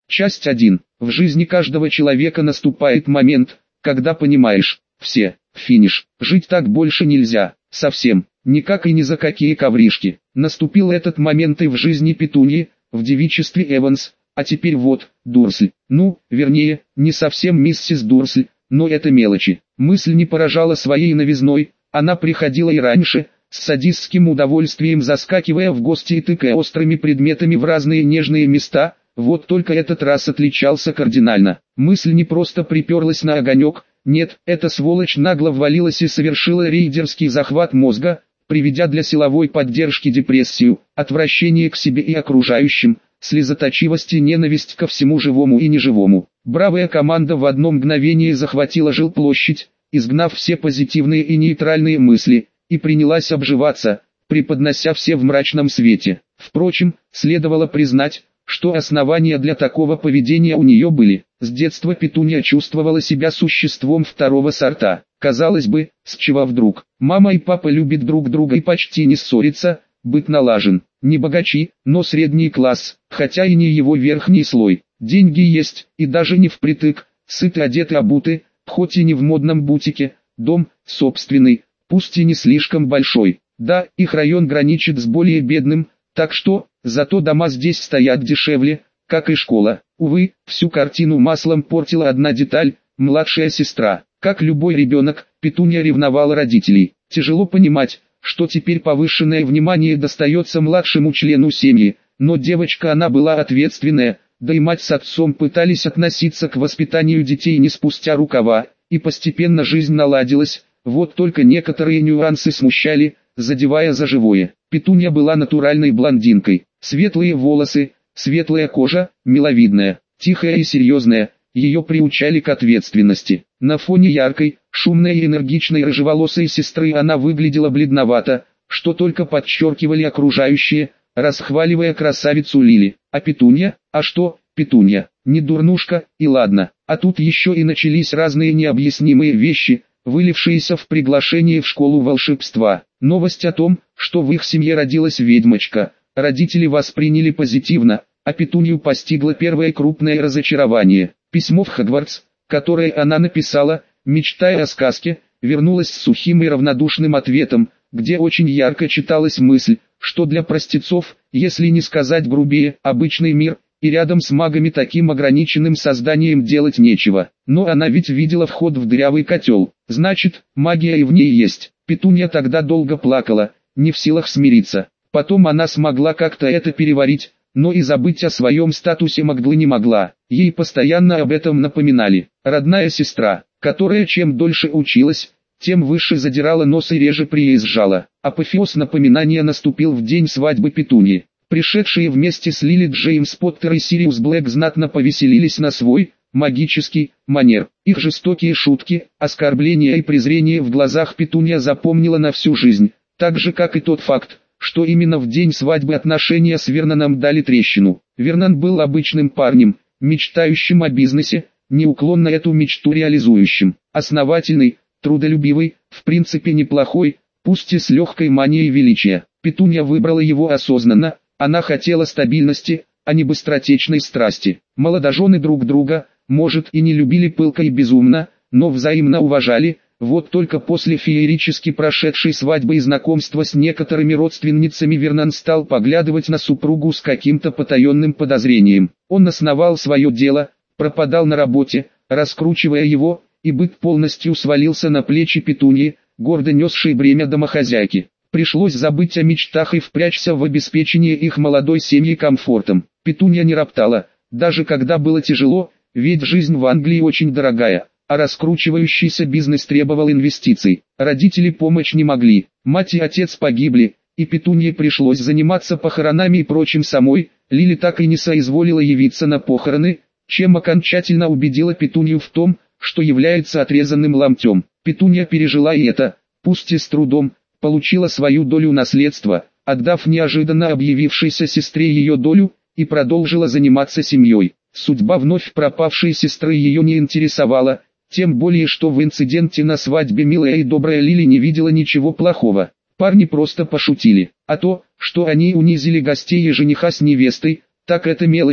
Часть 1. В жизни каждого человека наступает момент, когда понимаешь, все, финиш, жить так больше нельзя, совсем, никак и ни за какие ковришки. Наступил этот момент и в жизни Петуньи, в девичестве Эванс, а теперь вот, Дурсль, вернее, не совсем миссис Дурсль, но это мелочи. Мысль не поражала своей новизной, она приходила и раньше, с садистским удовольствием заскакивая в гости и тыкая острыми предметами в разные нежные места, вот только этот раз отличался кардинально. Мысль не просто приперлась на огонек, нет, эта сволочь нагло ввалилась и совершила рейдерский захват мозга, приведя для силовой поддержки депрессию, отвращение к себе и окружающим, слезоточивость и ненависть ко всему живому и неживому. Бравая команда в одно мгновение захватила жилплощадь, изгнав все позитивные и нейтральные мысли, и принялась обживаться, преподнося все в мрачном свете. Впрочем, следовало признать, что основания для такого поведения у нее были. С детства Петунья чувствовала себя существом второго сорта. Казалось бы, с чего вдруг? Мама и папа любят друг друга и почти не ссорятся, быт налажен. Не богачи, но средний класс, хотя и не его верхний слой. Деньги есть, и даже не впритык, сыты, одеты, обуты, хоть и не в модном бутике, дом, собственный, пусть и не слишком большой. Да, их район граничит с более бедным, так что, зато дома здесь стоят дешевле, как и школа. Увы, всю картину маслом портила одна деталь, младшая сестра. Как любой ребенок, Петунья ревновала родителей. Тяжело понимать, что теперь повышенное внимание достается младшему члену семьи, но девочка она была ответственная, да и мать с отцом пытались относиться к воспитанию детей не спустя рукава, и постепенно жизнь наладилась, вот только некоторые нюансы смущали, задевая за живое. Петунья была натуральной блондинкой, светлые волосы, светлая кожа, миловидная, тихая и серьезная, ее приучали к ответственности. На фоне яркой, шумной и энергичной рыжеволосой сестры она выглядела бледновато, что только подчеркивали окружающие, расхваливая красавицу Лили. А Петунья? А что, Петунья? Не дурнушка, и ладно. А тут еще и начались разные необъяснимые вещи, вылившиеся в приглашение в школу волшебства. Новость о том, что в их семье родилась ведьмочка, родители восприняли позитивно, а Петунью постигло первое крупное разочарование. Письмо в Хогвартс, которое она написала, мечтая о сказке, вернулось с сухим и равнодушным ответом, где очень ярко читалась мысль, что для простецов, если не сказать грубее, обычный мир, и рядом с магами таким ограниченным созданием делать нечего. Но она ведь видела вход в дырявый котел, значит, магия и в ней есть. Петунья тогда долго плакала, не в силах смириться. Потом она смогла как-то это переварить, но и забыть о своем статусе Магдлы не могла. Ей постоянно об этом напоминали. Родная сестра, которая чем дольше училась, тем выше задирала нос и реже приезжала. Апофеоз напоминания наступил в день свадьбы Петуньи. Пришедшие вместе с Лили Джеймс Поттер и Сириус Блэк знатно повеселились на свой, магический, манер. Их жестокие шутки, оскорбления и презрение в глазах Петунья запомнила на всю жизнь, так же как и тот факт, что именно в день свадьбы отношения с Верноном дали трещину. Вернон был обычным парнем, мечтающим о бизнесе, неуклонно эту мечту реализующим. Основательный, трудолюбивый, в принципе неплохой, пусть и с легкой манией величия. Петунья выбрала его осознанно, она хотела стабильности, а не быстротечной страсти. Молодожены друг друга, может и не любили пылко и безумно, но взаимно уважали. Вот только после феерически прошедшей свадьбы и знакомства с некоторыми родственницами Вернон стал поглядывать на супругу с каким-то потаенным подозрением. Он основал свое дело, пропадал на работе, раскручивая его, и быт полностью свалился на плечи Петуньи, гордо несшей бремя домохозяйки. Пришлось забыть о мечтах и впрячься в обеспечение их молодой семьи комфортом. Петунья не роптала, даже когда было тяжело, ведь жизнь в Англии очень дорогая, а раскручивающийся бизнес требовал инвестиций. Родители помочь не могли, мать и отец погибли, и Петунье пришлось заниматься похоронами и прочим самой. Лили так и не соизволила явиться на похороны, чем окончательно убедила Петунью в том, что является отрезанным ломтем. Петунья пережила и это, пусть и с трудом, получила свою долю наследства, отдав неожиданно объявившейся сестре ее долю, и продолжила заниматься семьей. Судьба вновь пропавшей сестры ее не интересовала, тем более что в инциденте на свадьбе милая и добрая Лили не видела ничего плохого. Парни просто пошутили, а то, что они унизили гостей и жениха с невестой, так это мелочи,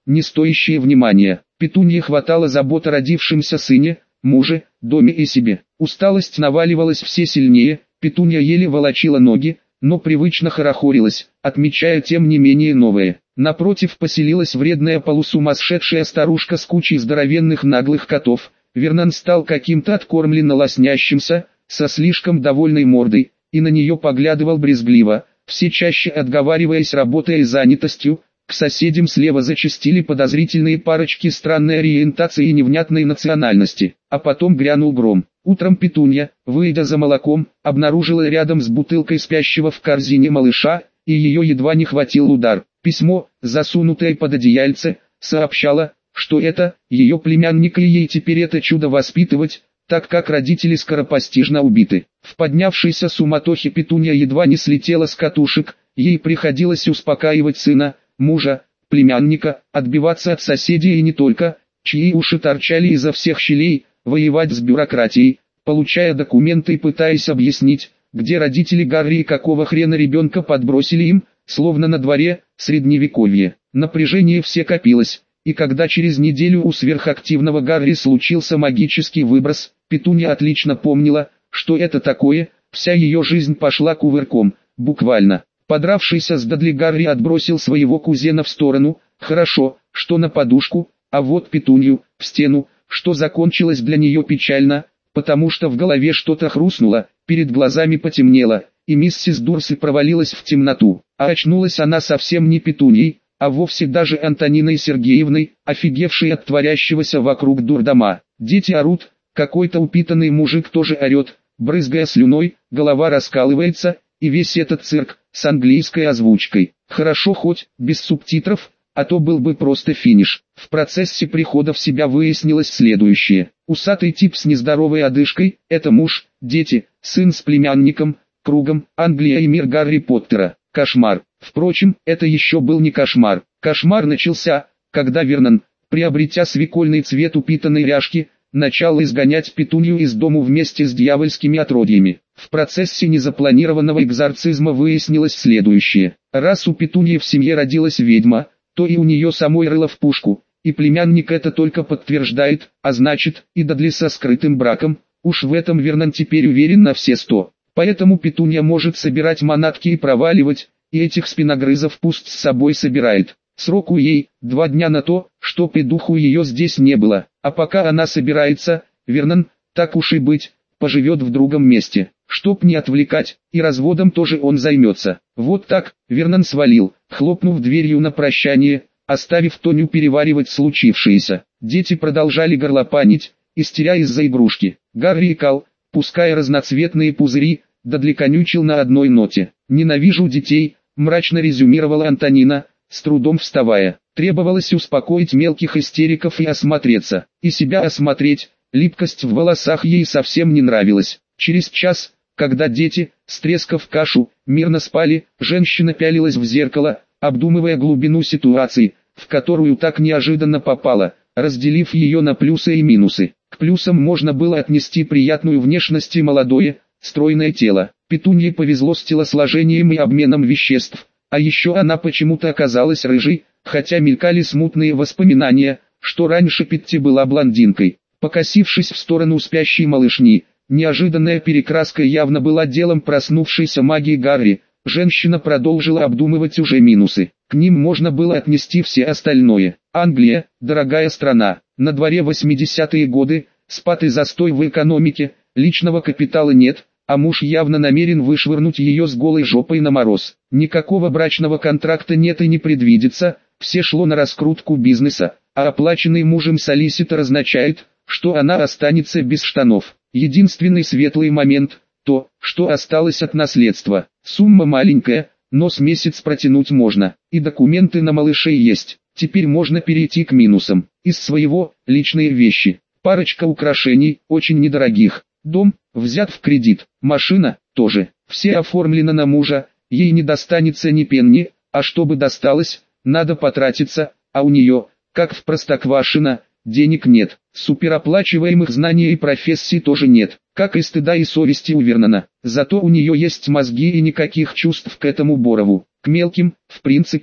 не стоящие внимания. Петунье хватало забот о родившемся сыне, муже, доме и себе. Усталость наваливалась все сильнее, Петунья еле волочила ноги, но привычно хорохорилась, отмечая тем не менее новое. Напротив поселилась вредная полусумасшедшая старушка с кучей здоровенных наглых котов. Вернон стал каким-то откормленно лоснящимся, со слишком довольной мордой, и на нее поглядывал брезгливо, все чаще отговариваясь работой и занятостью. К соседям слева зачастили подозрительные парочки странной ориентации и невнятной национальности, а потом грянул гром. Утром Петунья, выйдя за молоком, обнаружила рядом с бутылкой спящего в корзине малыша, и ее едва не хватил удар. Письмо, засунутое под одеяльце, сообщало, что это ее племянник и ей теперь это чудо воспитывать, так как родители скоропостижно убиты. В поднявшейся суматохе Петунья едва не слетела с катушек, ей приходилось успокаивать сына, мужа, племянника, отбиваться от соседей и не только, чьи уши торчали изо всех щелей, воевать с бюрократией, получая документы и пытаясь объяснить, где родители Гарри и какого хрена ребенка подбросили им, словно на дворе, средневековье. Напряжение все копилось, и когда через неделю у сверхактивного Гарри случился магический выброс, Петунья отлично помнила, что это такое, вся ее жизнь пошла кувырком, буквально. Подравшийся с Дадли Гарри отбросил своего кузена в сторону, хорошо, что на подушку, а вот Петунью, в стену, что закончилось для нее печально, потому что в голове что-то хрустнуло, перед глазами потемнело, и миссис Дурсли провалилась в темноту. А очнулась она совсем не Петуньей, а вовсе даже Антониной Сергеевной, офигевшей от творящегося вокруг дурдома. Дети орут, какой-то упитанный мужик тоже орет, брызгая слюной, голова раскалывается, и весь этот цирк, с английской озвучкой. Хорошо хоть, без субтитров, а то был бы просто финиш. В процессе прихода в себя выяснилось следующее. Усатый тип с нездоровой одышкой – это муж, дети, сын с племянником, кругом, Англия и мир Гарри Поттера. Кошмар. Впрочем, это еще был не кошмар. Кошмар начался, когда Вернон, приобретя свекольный цвет упитанной ряжки, начал изгонять Петунью из дому вместе с дьявольскими отродьями. В процессе незапланированного экзорцизма выяснилось следующее. Раз у Петуньи в семье родилась ведьма, то и у нее самой рыло в пушку, и племянник это только подтверждает, а значит, и Дадли со скрытым браком, уж в этом Вернон теперь уверен на все 100. Поэтому Петунья может собирать манатки и проваливать, и этих спиногрызов пусть с собой собирает. Сроку ей 2 дня на то, что педуху ее здесь не было, а пока она собирается, Вернон, так уж и быть, поживет в другом месте, чтоб не отвлекать, и разводом тоже он займется. Вот так, Вернон свалил, хлопнув дверью на прощание, оставив Тоню переваривать случившееся. Дети продолжали горлопанить, истеря из-за игрушки. Гарри икал, пуская разноцветные пузыри, Дадли конючил на одной ноте. «Ненавижу детей», — мрачно резюмировала Антонина, с трудом вставая. Требовалось успокоить мелких истериков и осмотреться. И себя осмотреть, липкость в волосах ей совсем не нравилась. Через час, когда дети, стрескав кашу, мирно спали, женщина пялилась в зеркало, обдумывая глубину ситуации, в которую так неожиданно попала, разделив ее на плюсы и минусы. К плюсам можно было отнести приятную внешность и молодое, стройное тело. Петунье повезло с телосложением и обменом веществ, а еще она почему-то оказалась рыжей, хотя мелькали смутные воспоминания, что раньше Петти была блондинкой. Покосившись в сторону спящей малышни, неожиданная перекраска явно была делом проснувшейся магии Гарри. Женщина продолжила обдумывать уже минусы. К ним можно было отнести все остальное. Англия, дорогая страна, на дворе 80-е годы, спад и застой в экономике, личного капитала нет, а муж явно намерен вышвырнуть ее с голой жопой на мороз. Никакого брачного контракта нет и не предвидится, все шло на раскрутку бизнеса, а оплаченный мужем солиситор означает, что она останется без штанов. Единственный светлый момент – то, что осталось от наследства. Сумма маленькая, но с месяц протянуть можно, и документы на малышей есть. Теперь можно перейти к минусам. Из своего, личные вещи. Парочка украшений, очень недорогих. Дом, взят в кредит. Машина, тоже. Все оформлено на мужа, ей не достанется ни пенни, а чтобы досталось, надо потратиться, а у нее, как в Простоквашино, денег нет. Супероплачиваемых знаний и профессий тоже нет, как и стыда и совести у Вернона. Зато у нее есть мозги и никаких чувств к этому Борову. К мелким, в принципе,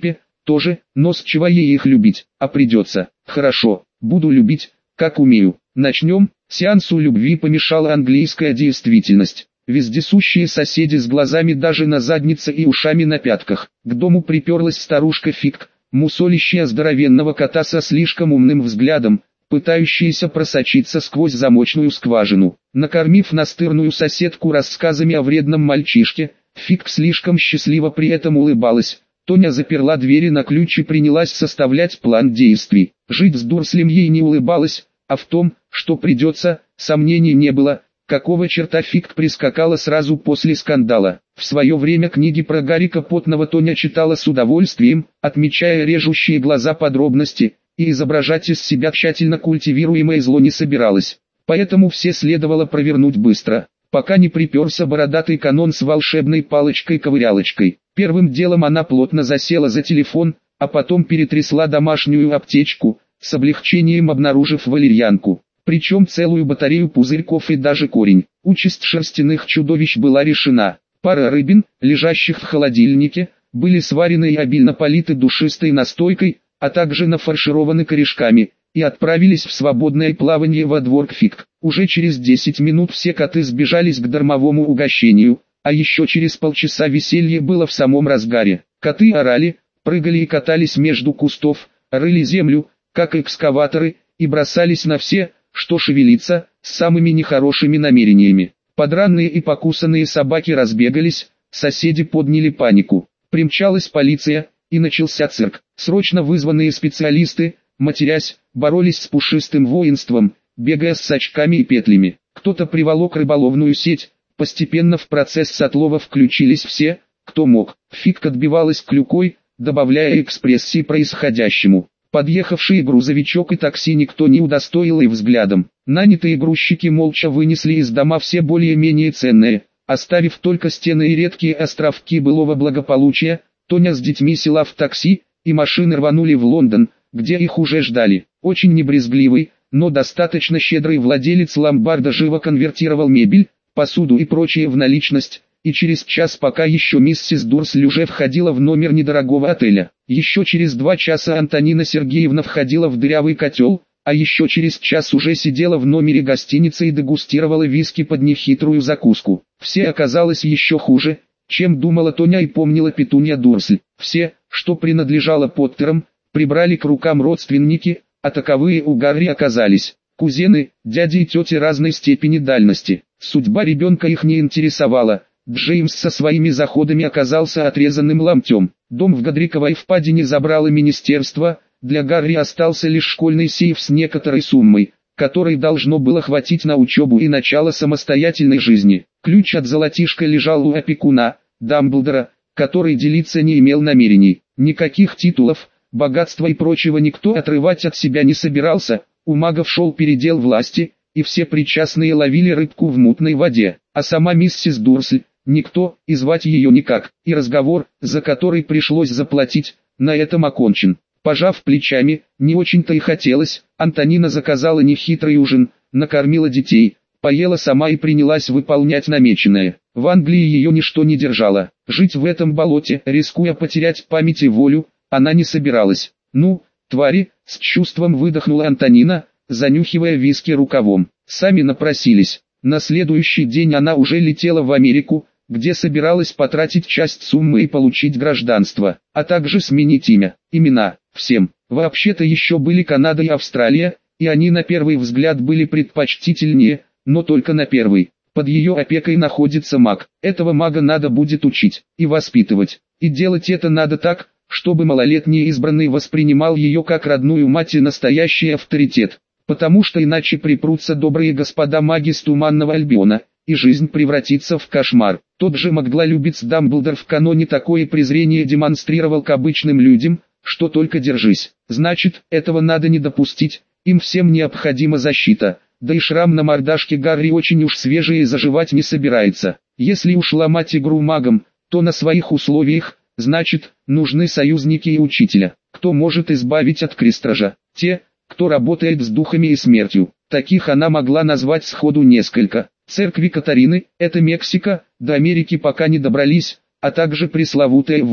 тоже, но с чего ей их любить, а придется. Хорошо, буду любить, как умею. Начнем. Сеансу любви помешала английская действительность. Вездесущие соседи с глазами даже на заднице и ушами на пятках. К дому приперлась старушка Фиг, мусолящая здоровенного кота со слишком умным взглядом, пытающаяся просочиться сквозь замочную скважину. Накормив настырную соседку рассказами о вредном мальчишке, Фиг слишком счастливо при этом улыбалась. Тоня заперла двери на ключ и принялась составлять план действий. Жить с Дурслем ей не улыбалось, а в том, что придется, сомнений не было. Какого черта Фиг прискакала сразу после скандала. В свое время книги про Гарика Потного Тоня читала с удовольствием, отмечая режущие глаза подробности, и изображать из себя тщательно культивируемое зло не собиралась. Поэтому все следовало провернуть быстро, пока не приперся бородатый канон с волшебной палочкой-ковырялочкой. Первым делом она плотно засела за телефон, а потом перетрясла домашнюю аптечку, с облегчением обнаружив валерьянку. Причем целую батарею пузырьков и даже корень. Участь шерстяных чудовищ была решена. Пара рыбин, лежащих в холодильнике, были сварены и обильно политы душистой настойкой, а также нафаршированы корешками, и отправились в свободное плавание во двор к Фиг. Уже через 10 минут все коты сбежались к дармовому угощению, а еще через полчаса веселье было в самом разгаре. Коты орали, прыгали и катались между кустов, рыли землю, как экскаваторы, и бросались на все, что шевелится, с самыми нехорошими намерениями. Подранные и покусанные собаки разбегались, соседи подняли панику. Примчалась полиция, и начался цирк. Срочно вызванные специалисты, матерясь, боролись с пушистым воинством, бегая с очками и петлями. Кто-то приволок рыболовную сеть, постепенно в процесс отлова включились все, кто мог. Фиг отбивалась клюкой, добавляя экспрессии происходящему. Подъехавший грузовичок и такси никто не удостоил и взглядом. Нанятые грузчики молча вынесли из дома все более-менее ценные, оставив только стены и редкие островки былого благополучия. Тоня с детьми села в такси, и машины рванули в Лондон, где их уже ждали. Очень небрезгливый, но достаточно щедрый владелец ломбарда живо конвертировал мебель, посуду и прочее в наличность, и через час, пока еще миссис Дурсль уже входила в номер недорогого отеля. Еще через 2 часа Антонина Сергеевна входила в дырявый котел, а еще через час уже сидела в номере гостиницы и дегустировала виски под нехитрую закуску. Все оказалось еще хуже, чем думала Тоня и помнила Петунья Дурсль. Все, что принадлежало Поттерам, прибрали к рукам родственники, а таковые у Гарри оказались кузены, дяди и тети разной степени дальности. Судьба ребенка их не интересовала. Джеймс со своими заходами оказался отрезанным ломтем. Дом в Годриковой впадине забрало министерство, для Гарри остался лишь школьный сейф с некоторой суммой, которой должно было хватить на учебу и начало самостоятельной жизни. Ключ от золотишка лежал у опекуна, Дамблдора, который делиться не имел намерений. Никаких титулов, богатства и прочего никто отрывать от себя не собирался, у магов шел передел власти, и все причастные ловили рыбку в мутной воде, а сама миссис Дурсль, никто, и звать ее никак, и разговор, за который пришлось заплатить, на этом окончен. Пожав плечами, не очень-то и хотелось, Антонина заказала нехитрый ужин, накормила детей, поела сама и принялась выполнять намеченное. В Англии ее ничто не держало. Жить в этом болоте, рискуя потерять память и волю, она не собиралась. «Ну, твари», — с чувством выдохнула Антонина, занюхивая виски рукавом. Сами напросились. На следующий день она уже летела в Америку, где собиралась потратить часть суммы и получить гражданство, а также сменить имя, имена, всем. Вообще-то еще были Канада и Австралия, и они на первый взгляд были предпочтительнее, но только на первый. Под ее опекой находится маг. Этого мага надо будет учить и воспитывать. И делать это надо так, чтобы малолетний избранный воспринимал ее как родную мать и настоящий авторитет. Потому что иначе припрутся добрые господа маги с Туманного Альбиона, и жизнь превратится в кошмар. Тот же Макглалюбец Дамблдор в каноне такое презрение демонстрировал к обычным людям, что только держись. Значит, этого надо не допустить, им всем необходима защита. Да и шрам на мордашке Гарри очень уж свежий и заживать не собирается. Если уж ломать игру магом, то на своих условиях, значит, нужны союзники и учителя. Кто может избавить от крестража? Те, кто работает с духами и смертью. Таких она могла назвать сходу несколько. Церкви Катарины, это Мексика, до Америки пока не добрались, а также пресловутая Вуду.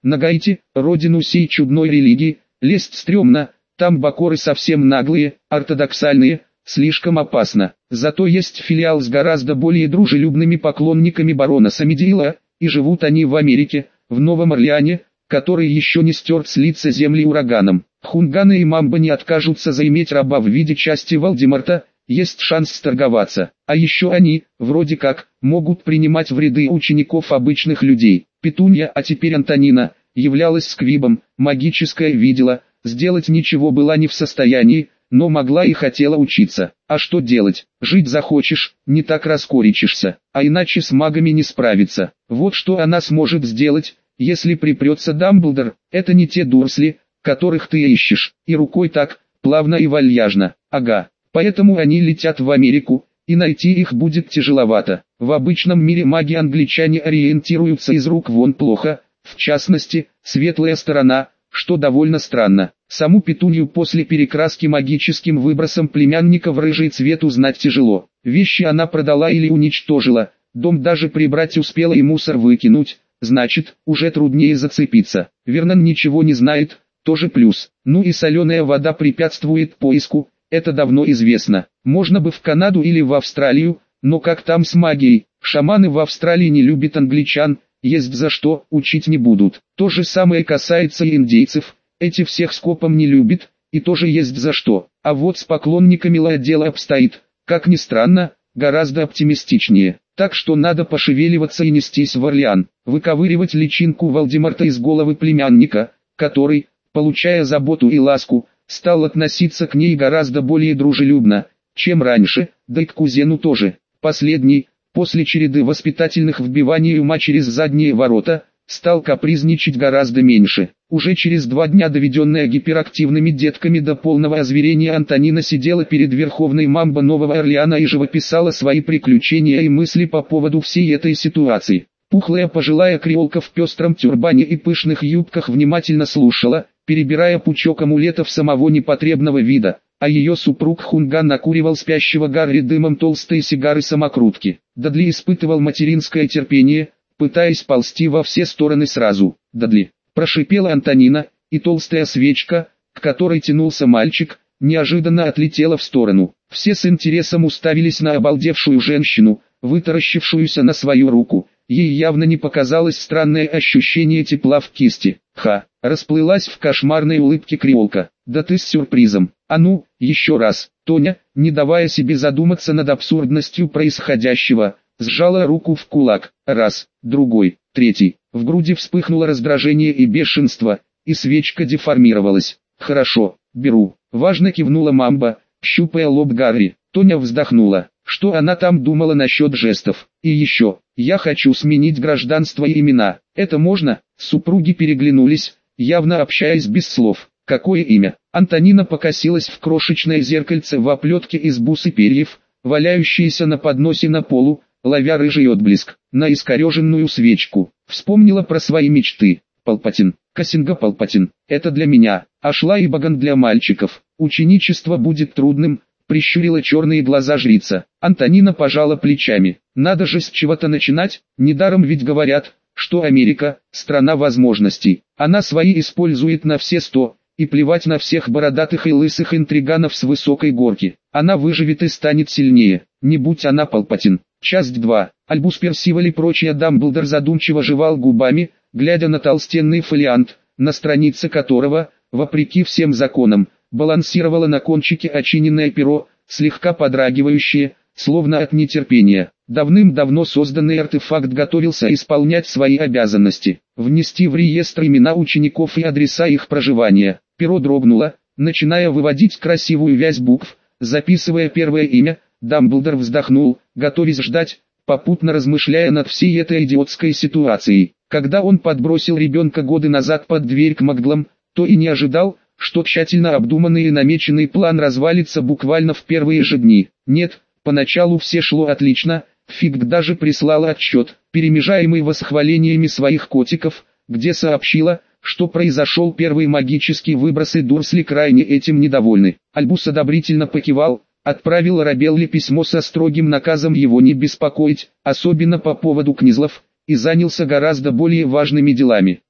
Нагайте, родину сей чудной религии, лезть стрёмно, там бакоры совсем наглые, ортодоксальные, слишком опасно. Зато есть филиал с гораздо более дружелюбными поклонниками барона Самедиила, и живут они в Америке, в Новом Орлеане, который еще не стерт с лица земли ураганом. Хунганы и Мамба не откажутся заиметь раба в виде части Волдеморта, есть шанс сторговаться. А еще они, вроде как, могут принимать в ряды учеников обычных людей. Петунья, а теперь Антонина, являлась сквибом, магическое видела, сделать ничего была не в состоянии, но могла и хотела учиться. А что делать? Жить захочешь, не так раскорячишься, а иначе с магами не справиться. Вот что она сможет сделать, если припрется Дамблдор. Это не те Дурсли, которых ты ищешь, и рукой так, плавно и вальяжно. Ага, поэтому они летят в Америку, и найти их будет тяжеловато. В обычном мире маги-англичане ориентируются из рук вон плохо, в частности, светлая сторона, что довольно странно. Саму Петунью после перекраски магическим выбросом племянника в рыжий цвет узнать тяжело. Вещи она продала или уничтожила, дом даже прибрать успела и мусор выкинуть, значит, уже труднее зацепиться. Вернон ничего не знает, тоже плюс. Ну и соленая вода препятствует поиску, это давно известно. Можно бы в Канаду или в Австралию, но как там с магией? Шаманы в Австралии не любят англичан, есть за что, учить не будут. То же самое касается и индейцев, эти всех скопом не любят, и тоже есть за что. А вот с поклонниками дело обстоит, как ни странно, гораздо оптимистичнее. Так что надо пошевеливаться и нестись в Орлеан, выковыривать личинку Волдеморта из головы племянника, который, получая заботу и ласку, стал относиться к ней гораздо более дружелюбно, чем раньше, да и к кузену тоже. Последний, после череды воспитательных вбиваний ума через задние ворота, стал капризничать гораздо меньше. Уже через 2 дня, доведенная гиперактивными детками до полного озверения, Антонина сидела перед Верховной Мамбо Нового Орлеана и живописала свои приключения и мысли по поводу всей этой ситуации. Пухлая пожилая креолка в пестром тюрбане и пышных юбках внимательно слушала, перебирая пучок амулетов самого непотребного вида, а ее супруг Хунган накуривал спящего Гарри дымом толстые сигары-самокрутки. Дадли испытывал материнское терпение, пытаясь ползти во все стороны сразу. «Дадли!» – прошипела Антонина, и толстая свечка, к которой тянулся мальчик, неожиданно отлетела в сторону. Все с интересом уставились на обалдевшую женщину, вытаращившуюся на свою руку. Ей явно не показалось странное ощущение тепла в кисти. «Ха!» – расплылась в кошмарной улыбке креолка. «Да ты с сюрпризом! А ну, еще раз!» Тоня, не давая себе задуматься над абсурдностью происходящего, сжала руку в кулак. Раз, другой, третий. В груди вспыхнуло раздражение и бешенство, и свечка деформировалась. «Хорошо, беру», — важно кивнула Мамба, щупая лоб Гарри. Тоня вздохнула. Что она там думала насчет жестов? И еще, я хочу сменить гражданство и имена. Это можно? Супруги переглянулись, явно общаясь без слов. Какое имя? Антонина покосилась в крошечное зеркальце в оплетке из бус и перьев, валяющееся на подносе на полу, ловя рыжий отблеск, на искореженную свечку. Вспомнила про свои мечты. Палпатин, Кассинга Палпатин, это для меня, а Шла и Баган для мальчиков. Ученичество будет трудным, прищурила черные глаза жрица. Антонина пожала плечами. Надо же с чего-то начинать, недаром ведь говорят, что Америка – страна возможностей. Она свои использует на все 100, и плевать на всех бородатых и лысых интриганов с высокой горки. Она выживет и станет сильнее, не будь она Палпатин. Часть 2. Альбус Персиваль и прочее. Дамблдор задумчиво жевал губами, глядя на толстенный фолиант, на странице которого, вопреки всем законам, балансировало на кончике очиненное перо, слегка подрагивающее, словно от нетерпения. Давным-давно созданный артефакт готовился исполнять свои обязанности, внести в реестр имена учеников и адреса их проживания. Перо дрогнуло, начиная выводить красивую вязь букв, записывая первое имя. Дамблдор вздохнул, готовясь ждать, попутно размышляя над всей этой идиотской ситуацией. Когда он подбросил ребенка годы назад под дверь к Магдлам, то и не ожидал, что тщательно обдуманный и намеченный план развалится буквально в первые же дни. Нет, поначалу все шло отлично, Фиг даже прислала отчет, перемежаемый восхвалениями своих котиков, где сообщила, что произошел первый магический выброс и Дурсли крайне этим недовольны. Альбус одобрительно покивал, отправил Арабелле письмо со строгим наказом его не беспокоить, особенно по поводу Книзлов, и занялся гораздо более важными делами.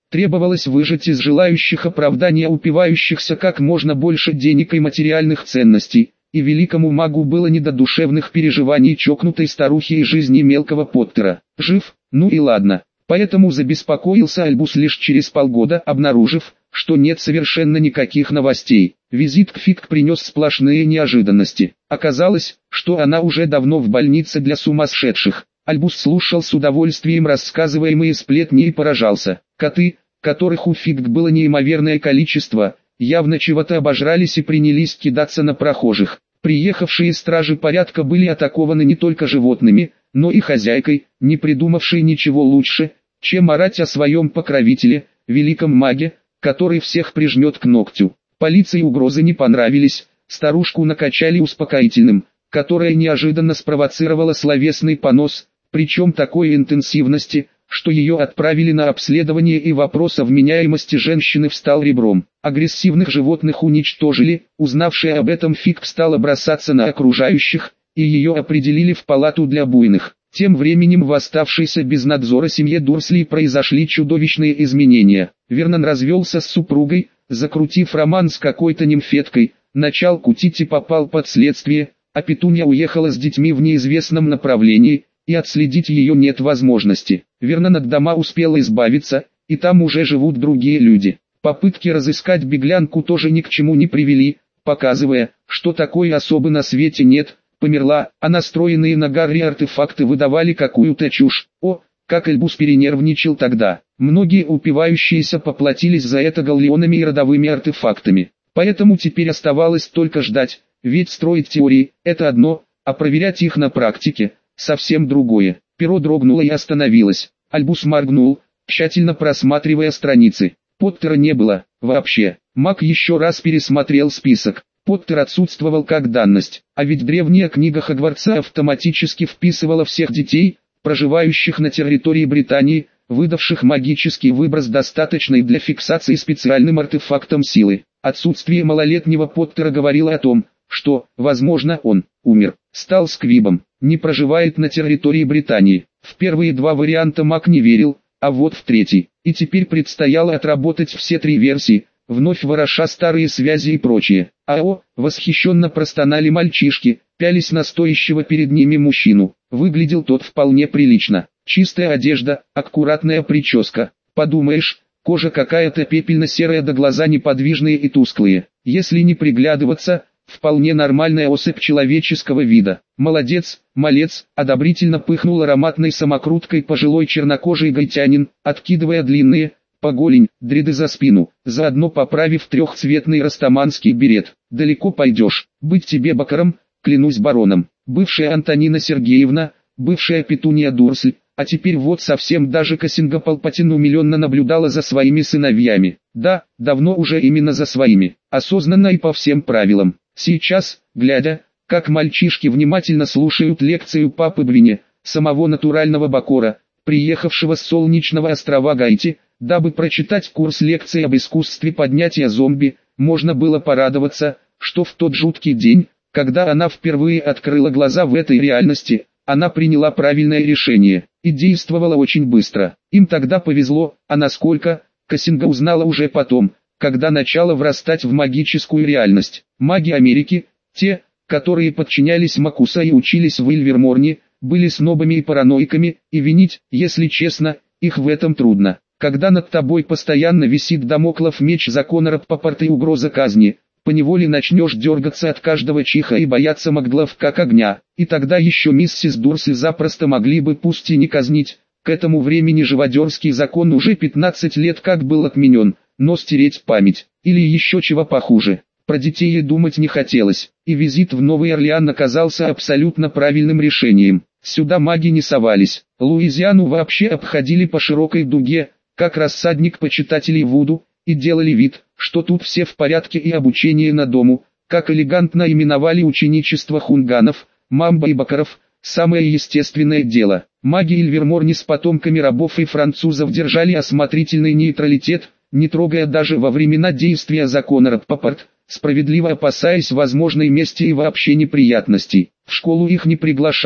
Требовалось выжать из желающих оправдания упивающихся как можно больше денег и материальных ценностей, и великому магу было не до душевных переживаний чокнутой старухи и жизни мелкого Поттера. Жив? Ну и ладно. Поэтому забеспокоился Альбус лишь через полгода, обнаружив, что нет совершенно никаких новостей. Визит к Фиг принес сплошные неожиданности. Оказалось, что она уже давно в больнице для сумасшедших. Альбус слушал с удовольствием рассказываемые сплетни и поражался. Коты, которых у Фиг было неимоверное количество, явно чего-то обожрались и принялись кидаться на прохожих. Приехавшие стражи порядка были атакованы не только животными, но и хозяйкой, не придумавшей ничего лучше, чем орать о своем покровителе, великом маге, который всех прижмет к ногтю. Полиции угрозы не понравились, старушку накачали успокоительным, которое неожиданно спровоцировало словесный понос, причем такой интенсивности, что ее отправили на обследование, и вопрос о вменяемости женщины встал ребром. Агрессивных животных уничтожили, узнавшая об этом Фиг стала бросаться на окружающих, и ее определили в палату для буйных. Тем временем в оставшейся без надзора семье Дурсли произошли чудовищные изменения. Вернон развелся с супругой, закрутив роман с какой-то нимфеткой, начал кутить и попал под следствие, а Петунья уехала с детьми в неизвестном направлении, и отследить ее нет возможности. Вернон от дома успел избавиться, и там уже живут другие люди. Попытки разыскать беглянку тоже ни к чему не привели, показывая, что такой особы на свете нет. Померла, а настроенные на Гарри артефакты выдавали какую-то чушь. О, как Альбус перенервничал тогда. Многие упивающиеся поплатились за это галлеонами и родовыми артефактами. Поэтому теперь оставалось только ждать, ведь строить теории – это одно, а проверять их на практике – совсем другое. Перо дрогнуло и остановилось. Альбус моргнул, тщательно просматривая страницы. Поттера не было, вообще. Маг еще раз пересмотрел список. Поттер отсутствовал как данность, а ведь древняя книга Хогвартса автоматически вписывала всех детей, проживающих на территории Британии, выдавших магический выброс, достаточный для фиксации специальным артефактом силы. Отсутствие малолетнего Поттера говорило о том, что, возможно, он умер, стал сквибом, не проживает на территории Британии. В первые два варианта маг не верил, а вот в третий. И теперь предстояло отработать все три версии, вновь вороша старые связи и прочее. «Ао!» — восхищенно простонали мальчишки, пялись на стоящего перед ними мужчину. Выглядел тот вполне прилично. Чистая одежда, аккуратная прическа. Подумаешь, кожа какая-то пепельно-серая, да глаза неподвижные и тусклые. Если не приглядываться, вполне нормальная особь человеческого вида. «Молодец, малец!» — одобрительно пыхнул ароматной самокруткой пожилой чернокожий гаитянин, откидывая длинные, по голень, дреды за спину, заодно поправив трехцветный растаманский берет. «Далеко пойдешь, быть тебе бакаром, клянусь бароном». Бывшая Антонина Сергеевна, бывшая Петунья Дурсль, а теперь вот совсем даже Кассинга Палпатин умиленно наблюдала за своими сыновьями. Да, давно уже именно за своими, осознанно и по всем правилам. Сейчас, глядя, как мальчишки внимательно слушают лекцию папы Бвине, самого натурального бакора, приехавшего с солнечного острова Гаити, дабы прочитать курс лекций об искусстве поднятия зомби, можно было порадоваться, что в тот жуткий день, когда она впервые открыла глаза в этой реальности, она приняла правильное решение и действовала очень быстро. Им тогда повезло, а насколько, Кассинга узнала уже потом, когда начала врастать в магическую реальность. Маги Америки, те, которые подчинялись Макуса и учились в Ильверморне, были снобами и параноиками, и винить, если честно, их в этом трудно. Когда над тобой постоянно висит дамоклов меч закона Раппопорта и угроза казни, поневоле начнешь дергаться от каждого чиха и бояться маглов как огня. И тогда еще миссис Дурсли запросто могли бы пусть и не казнить. К этому времени живодерский закон уже 15 лет как был отменен, но стереть память, или еще чего похуже. Про детей и думать не хотелось, и визит в Новый Орлеан оказался абсолютно правильным решением. Сюда маги не совались, Луизиану вообще обходили по широкой дуге, как рассадник почитателей Вуду, и делали вид, что тут все в порядке и обучение на дому, как элегантно именовали ученичество хунганов, мамба и бакаров, самое естественное дело. Маги Ильверморни с потомками рабов и французов держали осмотрительный нейтралитет, не трогая даже во времена действия закона Раппопорт, справедливо опасаясь возможной мести и вообще неприятностей. В школу их не приглашали,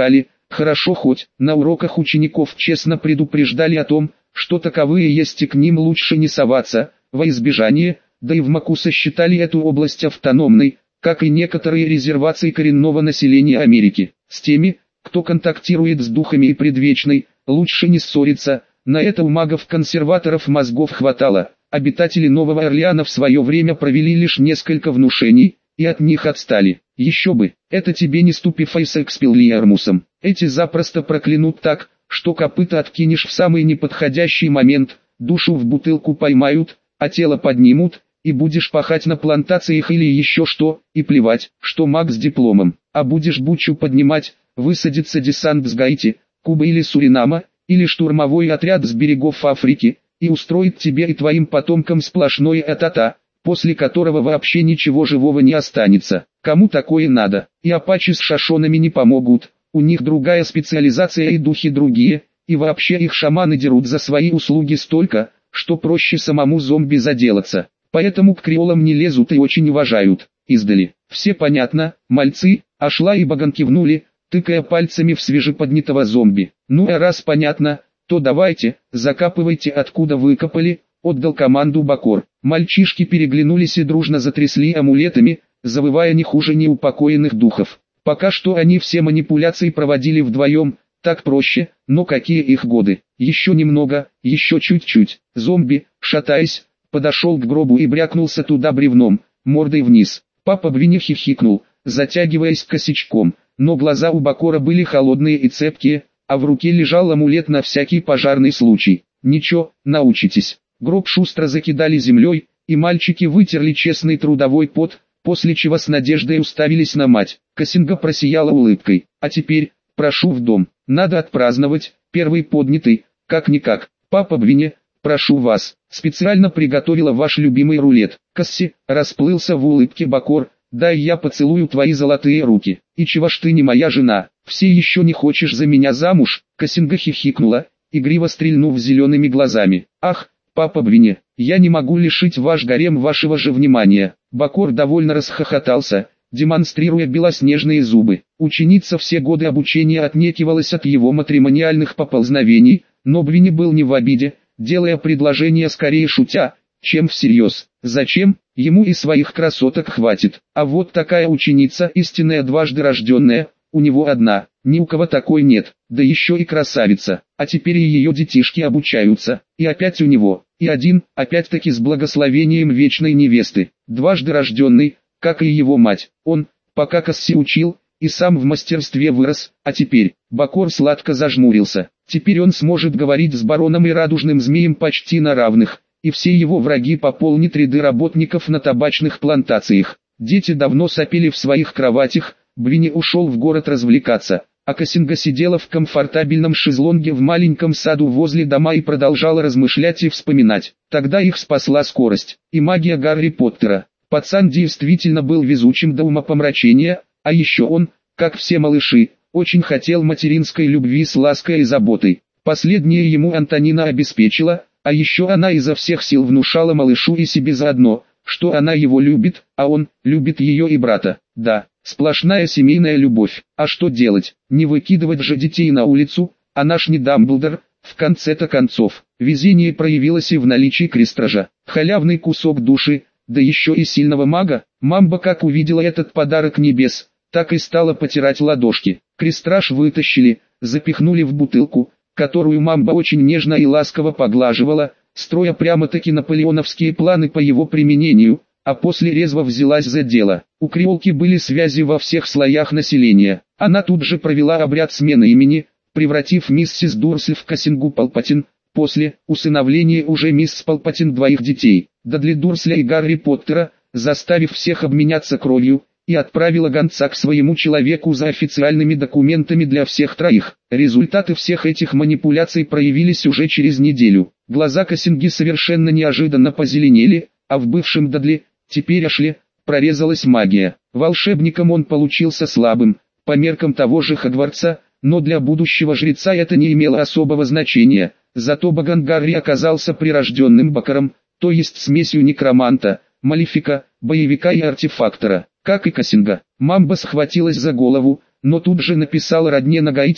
Хорошо хоть на уроках учеников честно предупреждали о том, что таковые есть и к ним лучше не соваться, во избежание, да и в Макуса считали эту область автономной, как и некоторые резервации коренного населения Америки. С теми, кто контактирует с духами и предвечной, лучше не ссориться, на это у магов-консерваторов мозгов хватало. Обитатели Нового Орлеана в свое время провели лишь несколько внушений, и от них отстали. Еще бы, это тебе не ступифайс экспеллиармусом. Эти запросто проклянут так, что копыта откинешь в самый неподходящий момент, душу в бутылку поймают, а тело поднимут, и будешь пахать на плантациях или еще что, и плевать, что маг с дипломом. А будешь бучу поднимать, высадится десант с Гаити, Кубы или Суринама, или штурмовой отряд с берегов Африки, и устроит тебе и твоим потомкам сплошное атата, после которого вообще ничего живого не останется. Кому такое надо? И апачи с шашонами не помогут, у них другая специализация и духи другие, и вообще их шаманы дерут за свои услуги столько, что проще самому зомби заделаться. Поэтому к креолам не лезут и очень уважают. Издали. Все понятно, мальцы, Ашла и Баган кивнули, тыкая пальцами в свежеподнятого зомби. Ну а раз понятно, то давайте, закапывайте откуда выкопали, отдал команду Бакор. Мальчишки переглянулись и дружно затрясли амулетами, завывая не хуже неупокоенных духов. Пока что они все манипуляции проводили вдвоем, так проще, но какие их годы. Еще немного, еще чуть-чуть. Зомби, шатаясь, подошел к гробу и брякнулся туда бревном, мордой вниз. Папа Бвини хихикнул, затягиваясь косячком, но глаза у Бакора были холодные и цепкие, а в руке лежал амулет на всякий пожарный случай. Ничего, научитесь. Гроб шустро закидали землей, и мальчики вытерли честный трудовой пот, после чего с надеждой уставились на мать. Кассинга просияла улыбкой. А теперь, прошу в дом, надо отпраздновать, первый поднятый, как-никак. Папа Бвини, прошу вас, специально приготовила ваш любимый рулет. Касси, расплылся в улыбке Бакор, дай я поцелую твои золотые руки. И чего ж ты не моя жена, все еще не хочешь за меня замуж? Кассинга хихикнула, игриво стрельнув зелеными глазами. Ах, папа Бвини, я не могу лишить ваш гарем вашего же внимания. Бакор довольно расхохотался, демонстрируя белоснежные зубы. Ученица все годы обучения отнекивалась от его матримониальных поползновений, но Бвини был не в обиде, делая предложение скорее шутя, чем всерьез. Зачем? Ему и своих красоток хватит. А вот такая ученица, истинная дважды рожденная, у него одна, ни у кого такой нет, да еще и красавица. А теперь и ее детишки обучаются, и опять у него, и один, опять-таки с благословением вечной невесты, дважды рожденный, как и его мать. Он, пока Касси учил, и сам в мастерстве вырос, а теперь, Бакор сладко зажмурился. Теперь он сможет говорить с бароном и радужным змеем почти на равных, и все его враги пополнят ряды работников на табачных плантациях. Дети давно сопели в своих кроватях, Бвини ушел в город развлекаться, а Кассинга сидела в комфортабельном шезлонге в маленьком саду возле дома и продолжала размышлять и вспоминать. Тогда их спасла скорость и магия Гарри Поттера. Пацан действительно был везучим до умопомрачения, а еще он, как все малыши, очень хотел материнской любви с лаской и заботой. Последнее ему Антонина обеспечила, а еще она изо всех сил внушала малышу и себе заодно, что она его любит, а он любит ее и брата. Да, сплошная семейная любовь. А что делать? Не выкидывать же детей на улицу, а наш не Дамблдор. В конце-то концов, везение проявилось и в наличии крестража. Халявный кусок души, да еще и сильного мага. Мамба как увидела этот подарок небес, так и стала потирать ладошки. Крестраж вытащили, запихнули в бутылку, которую Мамба очень нежно и ласково поглаживала, строя прямо-таки наполеоновские планы по его применению, а после резво взялась за дело. У креолки были связи во всех слоях населения. Она тут же провела обряд смены имени, превратив миссис Дурсль в Кассингу Палпатин, после усыновления уже мисс Палпатин двоих детей, Дадли Дурсля и Гарри Поттера, заставив всех обменяться кровью, и отправила гонца к своему человеку за официальными документами для всех троих. Результаты всех этих манипуляций проявились уже через неделю. Глаза Кассинги совершенно неожиданно позеленели, а в бывшем Дадли, теперь Ашли, прорезалась магия. Волшебником он получился слабым, по меркам того же Хогвартса, но для будущего жреца это не имело особого значения. Зато Баган Гарри оказался прирожденным бакаром, то есть смесью некроманта, малефика, боевика и артефактора. Как и Кассинга, Мамба схватилась за голову, но тут же написала родне на Гаити,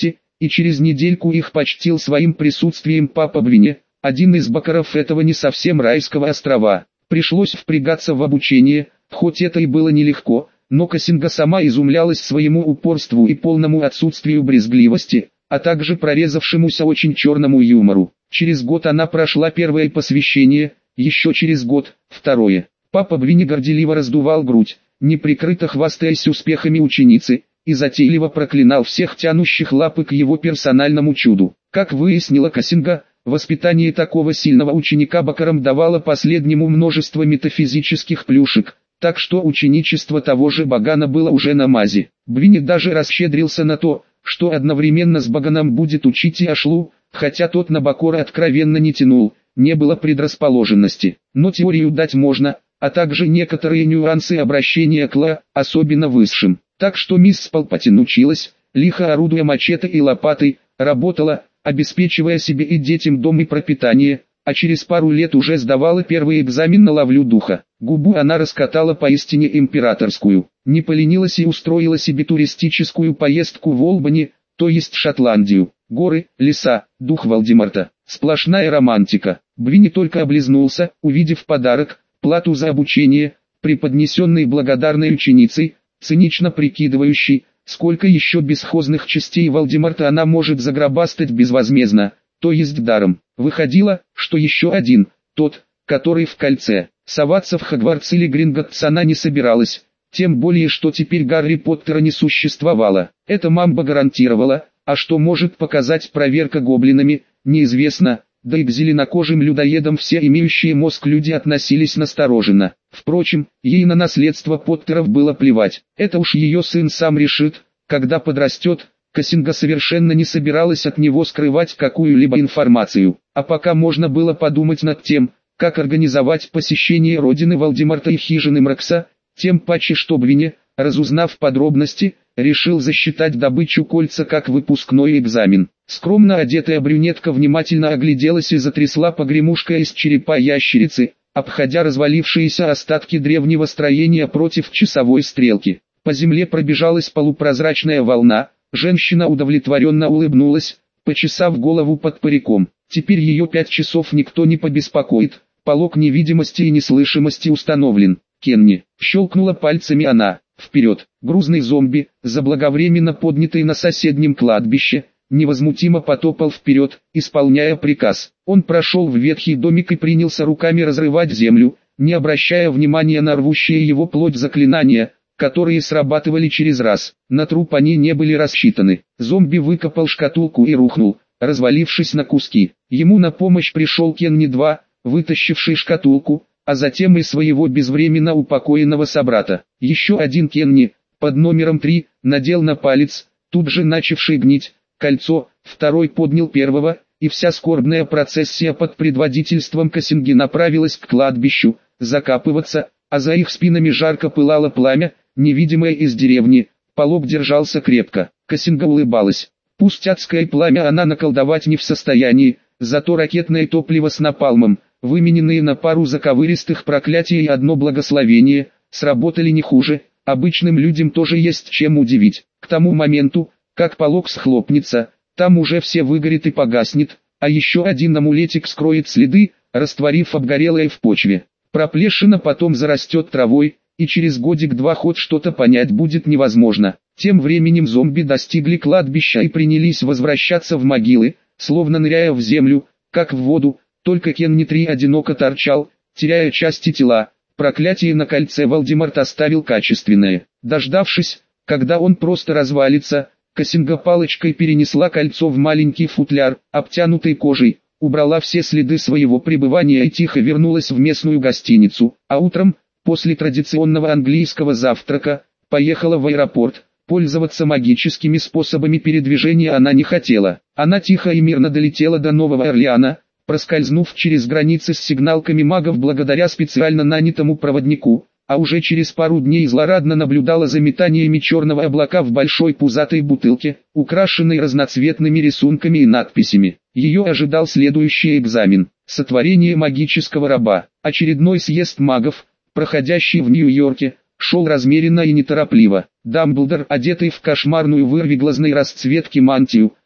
и через недельку их почтил своим присутствием папа Бвини, один из бакаров этого не совсем райского острова. Пришлось впрягаться в обучение, хоть это и было нелегко, но Кассинга сама изумлялась своему упорству и полному отсутствию брезгливости, а также прорезавшемуся очень черному юмору. Через год она прошла первое посвящение, еще через год – второе. Папа Бвини горделиво раздувал грудь, неприкрыто хвастаясь успехами ученицы, и затейливо проклинал всех тянущих лапы к его персональному чуду. Как выяснила Кассинга, воспитание такого сильного ученика бакарам давало последнему множество метафизических плюшек, так что ученичество того же Багана было уже на мази. Бвини даже расщедрился на то, что одновременно с Баганом будет учить и Ашлу, хотя тот на Бакора откровенно не тянул, не было предрасположенности. Но теорию дать можно, а также некоторые нюансы обращения к Ла, особенно высшим. Так что мисс Палпатин училась, лихо орудуя мачете и лопатой, работала, обеспечивая себе и детям дом и пропитание, а через пару лет уже сдавала первый экзамен на ловлю духа. Губу она раскатала поистине императорскую, не поленилась и устроила себе туристическую поездку в Олбани, то есть Шотландию. Горы, леса, дух Волдемарта, сплошная романтика. Бвини только облизнулся, увидев подарок, плату за обучение, преподнесенный благодарной ученицей, цинично прикидывающей, сколько еще бесхозных частей Волдемарта она может загробастать безвозмездно, то есть даром. Выходило, что еще один, тот, который в кольце. Соваться в Хогвартс или Гринготтс она не собиралась, тем более что теперь Гарри Поттера не существовало. Это мамба гарантировала, а что может показать проверка гоблинами, неизвестно, да и к зеленокожим людоедам все имеющие мозг люди относились настороженно. Впрочем, ей на наследство Поттеров было плевать, это уж ее сын сам решит, когда подрастет. Кассинга совершенно не собиралась от него скрывать какую-либо информацию, а пока можно было подумать над тем, как организовать посещение родины Волдемарта и хижины Мракса, тем паче что Бвини, разузнав подробности, решил засчитать добычу кольца как выпускной экзамен. Скромно одетая брюнетка внимательно огляделась и затрясла погремушкой из черепа ящерицы, обходя развалившиеся остатки древнего строения против часовой стрелки. По земле пробежалась полупрозрачная волна. Женщина удовлетворенно улыбнулась, почесав голову под париком. Теперь ее 5 часов никто не побеспокоит, полог невидимости и неслышимости установлен. Кенни, щелкнула пальцами она, вперед. Грузный зомби, заблаговременно поднятый на соседнем кладбище, невозмутимо потопал вперед, исполняя приказ. Он прошел в ветхий домик и принялся руками разрывать землю, не обращая внимания на рвущие его плоть заклинания, которые срабатывали через раз. На труп они не были рассчитаны. Зомби выкопал шкатулку и рухнул, развалившись на куски. Ему на помощь пришел Кенни-2, вытащивший шкатулку, а затем и своего безвременно упокоенного собрата. Еще один Кенни, под номером 3, надел на палец, тут же начавший гнить, кольцо, второй поднял первого, и вся скорбная процессия под предводительством Кассинги направилась к кладбищу, закапываться, а за их спинами жарко пылало пламя, невидимое из деревни. Полог держался крепко. Кассинга улыбалась. Пусть адское пламя она наколдовать не в состоянии, зато ракетное топливо с напалмом, вымененные на пару заковыристых проклятий и одно благословение, сработали не хуже. Обычным людям тоже есть чем удивить. К тому моменту, как полог схлопнется, там уже все выгорит и погаснет, а еще один амулетик скроет следы, растворив обгорелое в почве. Проплешина потом зарастет травой, и через годик-два хоть что-то понять будет невозможно. Тем временем зомби достигли кладбища и принялись возвращаться в могилы, словно ныряя в землю, как в воду, только Кенни-3 одиноко торчал, теряя части тела. Проклятие на кольце Волдемарт оставил качественное. Дождавшись, когда он просто развалится, Кассинга палочкой перенесла кольцо в маленький футляр, обтянутый кожей, убрала все следы своего пребывания и тихо вернулась в местную гостиницу, а утром, после традиционного английского завтрака, поехала в аэропорт. Пользоваться магическими способами передвижения она не хотела. Она тихо и мирно долетела до Нового Орлеана, проскользнув через границы с сигналками магов благодаря специально нанятому проводнику, а уже через пару дней злорадно наблюдала за метаниями черного облака в большой пузатой бутылке, украшенной разноцветными рисунками и надписями. Ее ожидал следующий экзамен – сотворение магического раба. Очередной съезд магов, проходящий в Нью-Йорке, шел размеренно и неторопливо. Дамблдор, одетый в кошмарную вырви глазной расцветки мантию,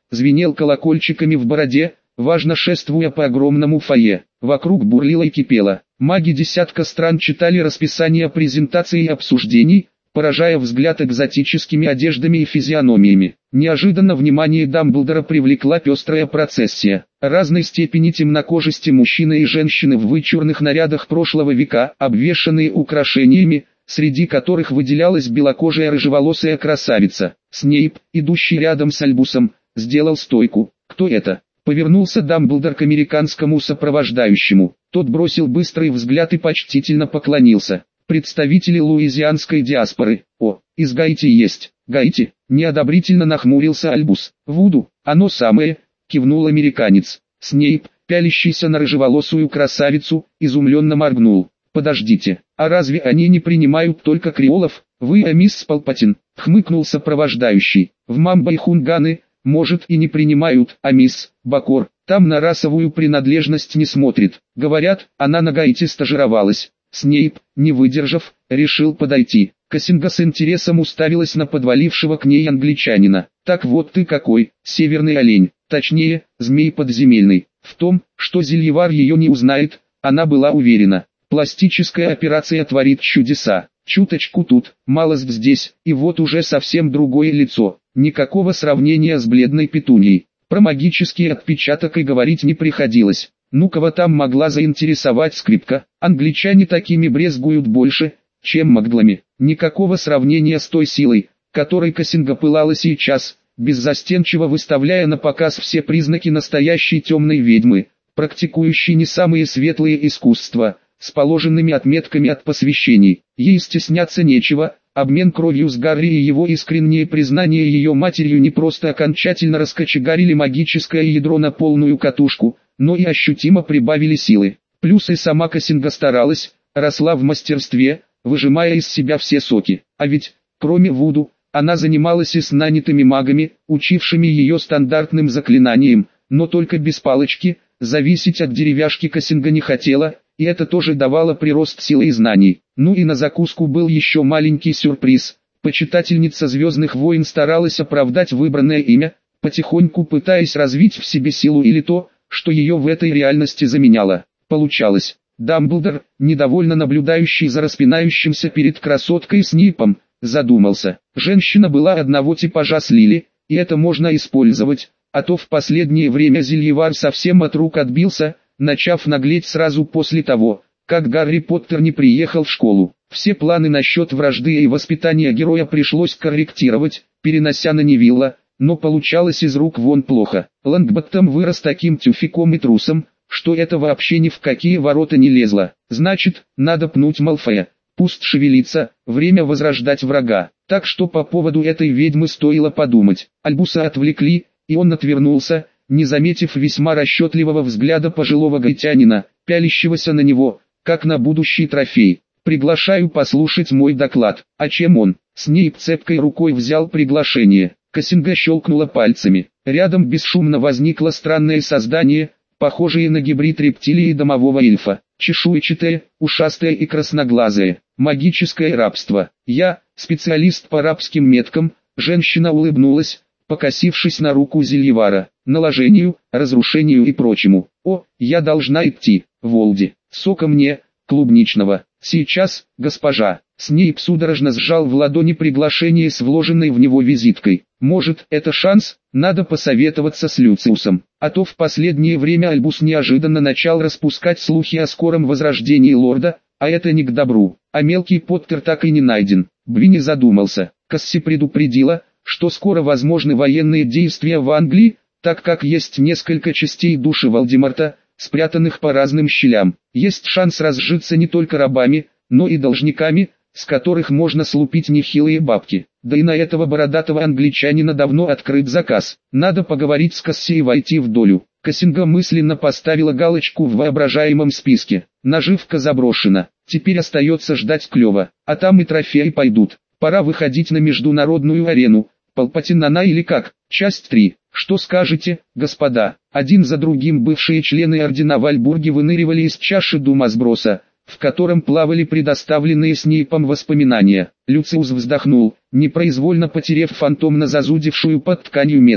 звенел колокольчиками в бороде, важно шествуя по огромному фойе. Вокруг бурлило и кипело. Маги десятка стран читали расписание презентаций и обсуждений, поражая взгляд экзотическими одеждами и физиономиями. Неожиданно внимание Дамблдора привлекла пестрая процессия. Разной степени темнокожести мужчины и женщины в вычурных нарядах прошлого века, обвешанные украшениями, среди которых выделялась белокожая рыжеволосая красавица. Снейп, идущий рядом с Альбусом, сделал стойку. «Кто это?» Повернулся Дамблдор к американскому сопровождающему. Тот бросил быстрый взгляд и почтительно поклонился. «Представители луизианской диаспоры. О, из Гаити есть». «Гаити?» — неодобрительно нахмурился Альбус. «Вуду, оно самое», — кивнул американец. Снейп, пялящийся на рыжеволосую красавицу, изумленно моргнул. «Подождите, а разве они не принимают только креолов? Вы, мисс Палпатин?» — хмыкнул сопровождающий. «В Мамба и Хунганы, может, и не принимают, а мисс Бакор, там на расовую принадлежность не смотрит. Говорят, она на Гаити стажировалась». Снейп, не выдержав, решил подойти. Кассинга с интересом уставилась на подвалившего к ней англичанина. «Так вот ты какой, северный олень, точнее, змей подземельный». В том, что Зельевар ее не узнает, она была уверена. Пластическая операция творит чудеса. Чуточку тут, малость здесь, и вот уже совсем другое лицо. Никакого сравнения с бледной петуньей. Про магический отпечаток и говорить не приходилось. Ну кого там могла заинтересовать скрипка? Англичане такими брезгуют больше, чем маглами. Никакого сравнения с той силой, которой Кассинга пылала сейчас, беззастенчиво выставляя на показ все признаки настоящей темной ведьмы, практикующей не самые светлые искусства, с положенными отметками от посвящений. Ей стесняться нечего. Обмен кровью с Гарри и его искреннее признание ее матерью не просто окончательно раскочегарили магическое ядро на полную катушку, но и ощутимо прибавили силы. Плюс и сама Кассинга старалась, росла в мастерстве, выжимая из себя все соки. А ведь, кроме Вуду, она занималась и с нанятыми магами, учившими ее стандартным заклинаниям, но только без палочки. Зависеть от деревяшки Кассинга не хотела, и это тоже давало прирост силы и знаний. Ну и на закуску был еще маленький сюрприз. Почитательница «Звездных войн» старалась оправдать выбранное имя, потихоньку пытаясь развить в себе силу или то, что ее в этой реальности заменяло. Получалось. Дамблдор, недовольно наблюдающий за распинающимся перед красоткой Снейпом, задумался. Женщина была одного типажа с Лили, и это можно использовать, а то в последнее время Зельевар совсем от рук отбился, начав наглеть сразу после того, как Гарри Поттер не приехал в школу. Все планы насчет вражды и воспитания героя пришлось корректировать, перенося на Невилла, но получалось из рук вон плохо. Лонгботтом вырос таким тюфяком и трусом, что это вообще ни в какие ворота не лезло. Значит, надо пнуть Малфоя. Пусть шевелится, время возрождать врага. Так что по поводу этой ведьмы стоило подумать. Альбуса отвлекли, и он отвернулся, не заметив весьма расчетливого взгляда пожилого гаитянина, пялящегося на него, как на будущий трофей. «Приглашаю послушать мой доклад». «А чем он?» Снейп цепкой рукой взял приглашение. Кассинга щелкнула пальцами. Рядом бесшумно возникло странное создание, похожее на гибрид рептилии и домового эльфа. Чешуйчатое, ушастое и красноглазое. Магическое рабство. «Я, специалист по рабским меткам», женщина улыбнулась, покосившись на руку Зельевара. «Наложению, разрушению и прочему. О, я должна идти, Волди. Сока мне, клубничного. Сейчас, госпожа». Снейп судорожно сжал в ладони приглашение с вложенной в него визиткой. «Может, это шанс? Надо посоветоваться с Люциусом». А то в последнее время Альбус неожиданно начал распускать слухи о скором возрождении лорда, а это не к добру. А мелкий Поттер так и не найден. Бвини задумался. Касси предупредила, что скоро возможны военные действия в Англии, так как есть несколько частей души Волдеморта, спрятанных по разным щелям. Есть шанс разжиться не только рабами, но и должниками, с которых можно слупить нехилые бабки. Да и на этого бородатого англичанина давно открыт заказ. Надо поговорить с Касси и войти в долю. Кассинга мысленно поставила галочку в воображаемом списке. Наживка заброшена. Теперь остается ждать клёва. А там и трофеи пойдут. Пора выходить на международную арену. Палпатин она или как? Часть 3. Что скажете, господа? Один за другим бывшие члены ордена Вальбурги выныривали из чаши думасброса, в котором плавали предоставленные Снейпом воспоминания. Люциус вздохнул, непроизвольно потерев фантомно зазудевшую под тканью метку.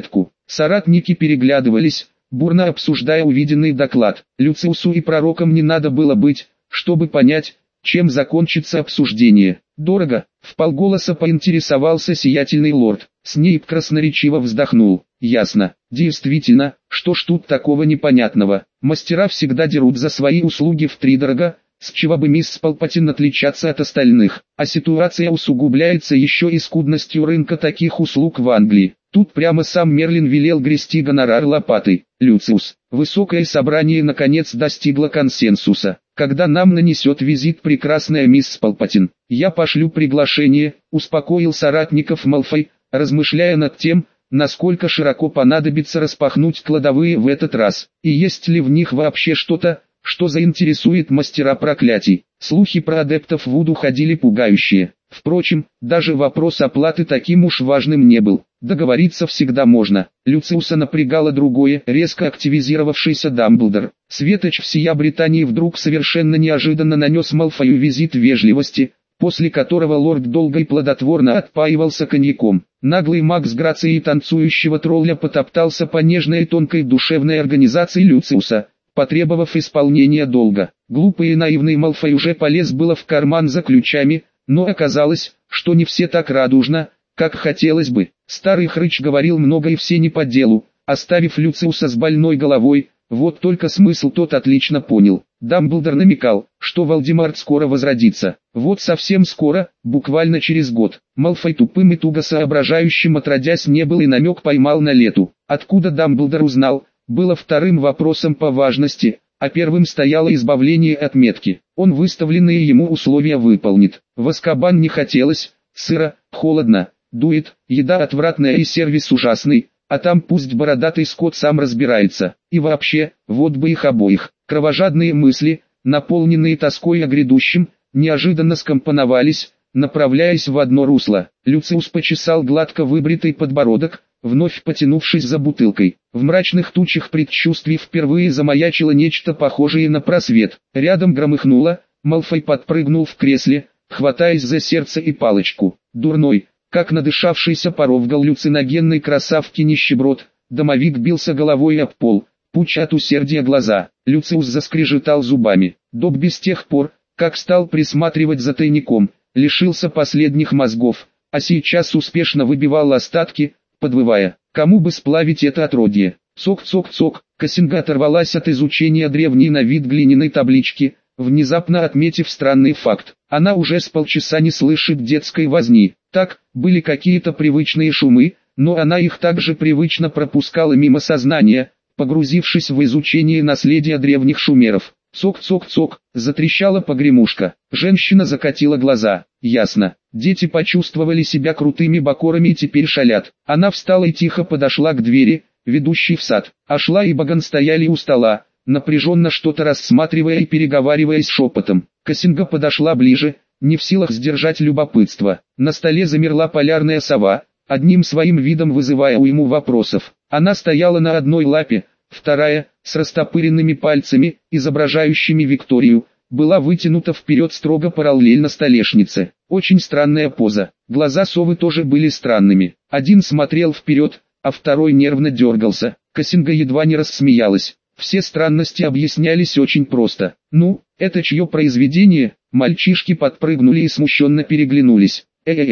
Соратники переглядывались, бурно обсуждая увиденный доклад. Люциусу и пророком не надо было быть, чтобы понять, чем закончится обсуждение. «Дорого», — вполголоса поинтересовался сиятельный лорд. Снейп красноречиво вздохнул. «Ясно. Действительно, что ж тут такого непонятного? Мастера всегда дерут за свои услуги втридорога, с чего бы мисс Палпатин отличаться от остальных, а ситуация усугубляется еще и скудностью рынка таких услуг в Англии. Тут прямо сам Мерлин велел грести гонорар лопатой. Люциус, высокое собрание наконец достигло консенсуса. Когда нам нанесет визит прекрасная мисс Палпатин, я пошлю приглашение, успокоил соратников Малфой, размышляя над тем, насколько широко понадобится распахнуть кладовые в этот раз, и есть ли в них вообще что-то, что заинтересует мастера проклятий. Слухи про адептов Вуду ходили пугающие. Впрочем, даже вопрос оплаты таким уж важным не был. Договориться всегда можно. Люциуса напрягало другое, резко активизировавшийся Дамблдор. Светоч всея Британии вдруг совершенно неожиданно нанес Малфою визит вежливости, после которого лорд долго и плодотворно отпаивался коньяком. Наглый маг с грацией танцующего тролля потоптался по нежной и тонкой душевной организации Люциуса, потребовав исполнения долга. Глупый и наивный Малфой уже полез было в карман за ключами, но оказалось, что не все так радужно, как хотелось бы. Старый хрыч говорил много и все не по делу, оставив Люциуса с больной головой, вот только смысл тот отлично понял. Дамблдор намекал, что Волдеморт скоро возродится. Вот совсем скоро, буквально через год. Малфой тупым и туго соображающим отродясь не был и намек поймал на лету. Откуда Дамблдор узнал, было вторым вопросом по важности, а первым стояло избавление от метки. Он выставленные ему условия выполнит. В Азкабан не хотелось, сыро, холодно, дует, еда отвратная и сервис ужасный, а там пусть бородатый скот сам разбирается. И вообще, вот бы их обоих. Кровожадные мысли, наполненные тоской о грядущем, неожиданно скомпоновались, направляясь в одно русло. Люциус почесал гладко выбритый подбородок, вновь потянувшись за бутылкой. В мрачных тучах предчувствий впервые замаячило нечто похожее на просвет. Рядом громыхнуло, Малфой подпрыгнул в кресле, хватаясь за сердце и палочку. Дурной, как надышавшийся поровгал люциногенной красавки нищеброд, домовик бился головой об пол, пуча от усердия глаза. Люциус заскрежетал зубами. Добби с тех пор, как стал присматривать за тайником, лишился последних мозгов, а сейчас успешно выбивал остатки, подвывая: кому бы сплавить это отродье. Цок-цок-цок, Кассинга оторвалась от изучения древней на вид глиняной таблички, внезапно отметив странный факт. Она уже с полчаса не слышит детской возни. Так, были какие-то привычные шумы, но она их также привычно пропускала мимо сознания, погрузившись в изучение наследия древних шумеров. Цок-цок-цок, затрещала погремушка. Женщина закатила глаза. Ясно, дети почувствовали себя крутыми бокорами и теперь шалят. Она встала и тихо подошла к двери, ведущей в сад. Ашла и Баган стояли у стола, напряженно что-то рассматривая и переговариваясь шепотом. Кассинга подошла ближе, не в силах сдержать любопытство. На столе замерла полярная сова, одним своим видом вызывая уйму вопросов. Она стояла на одной лапе, вторая, с растопыренными пальцами, изображающими Викторию, была вытянута вперед строго параллельно столешнице. Очень странная поза. Глаза совы тоже были странными. Один смотрел вперед, а второй нервно дергался. Кассинга едва не рассмеялась. Все странности объяснялись очень просто. «Ну, это чье произведение?» Мальчишки подпрыгнули и смущенно переглянулись.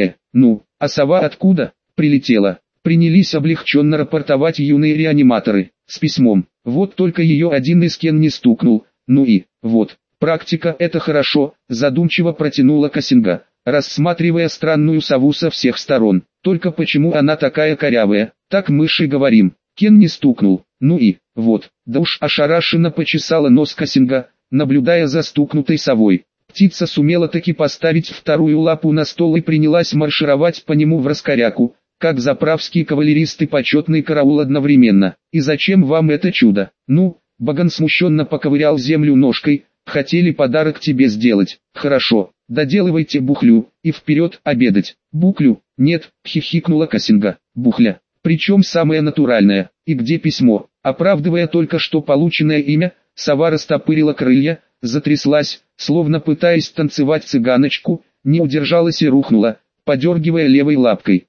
Ну, а сова откуда? Прилетела. Принялись облегченно рапортовать юные реаниматоры. С письмом. Вот только ее один из Кен не стукнул. Ну и, вот, практика — это хорошо, задумчиво протянула Кассинга, рассматривая странную сову со всех сторон. Только почему она такая корявая? Так мы ж и говорим. Кен не стукнул. Ну и, вот, да уж ошарашенно почесала нос Кассинга, наблюдая за стукнутой совой. Птица сумела таки поставить вторую лапу на стол и принялась маршировать по нему в раскоряку, как заправский кавалерист и почетный караул одновременно. И зачем вам это чудо? Ну, Баган смущенно поковырял землю ножкой, хотели подарок тебе сделать. Хорошо, доделывайте бухлю, и вперед обедать. Буклю? Нет, хихикнула Кассинга. Бухля. Причем самое натуральное. И где письмо? Оправдывая только что полученное имя, сова растопырила крылья, затряслась, словно пытаясь танцевать цыганочку, не удержалась и рухнула, подергивая левой лапкой.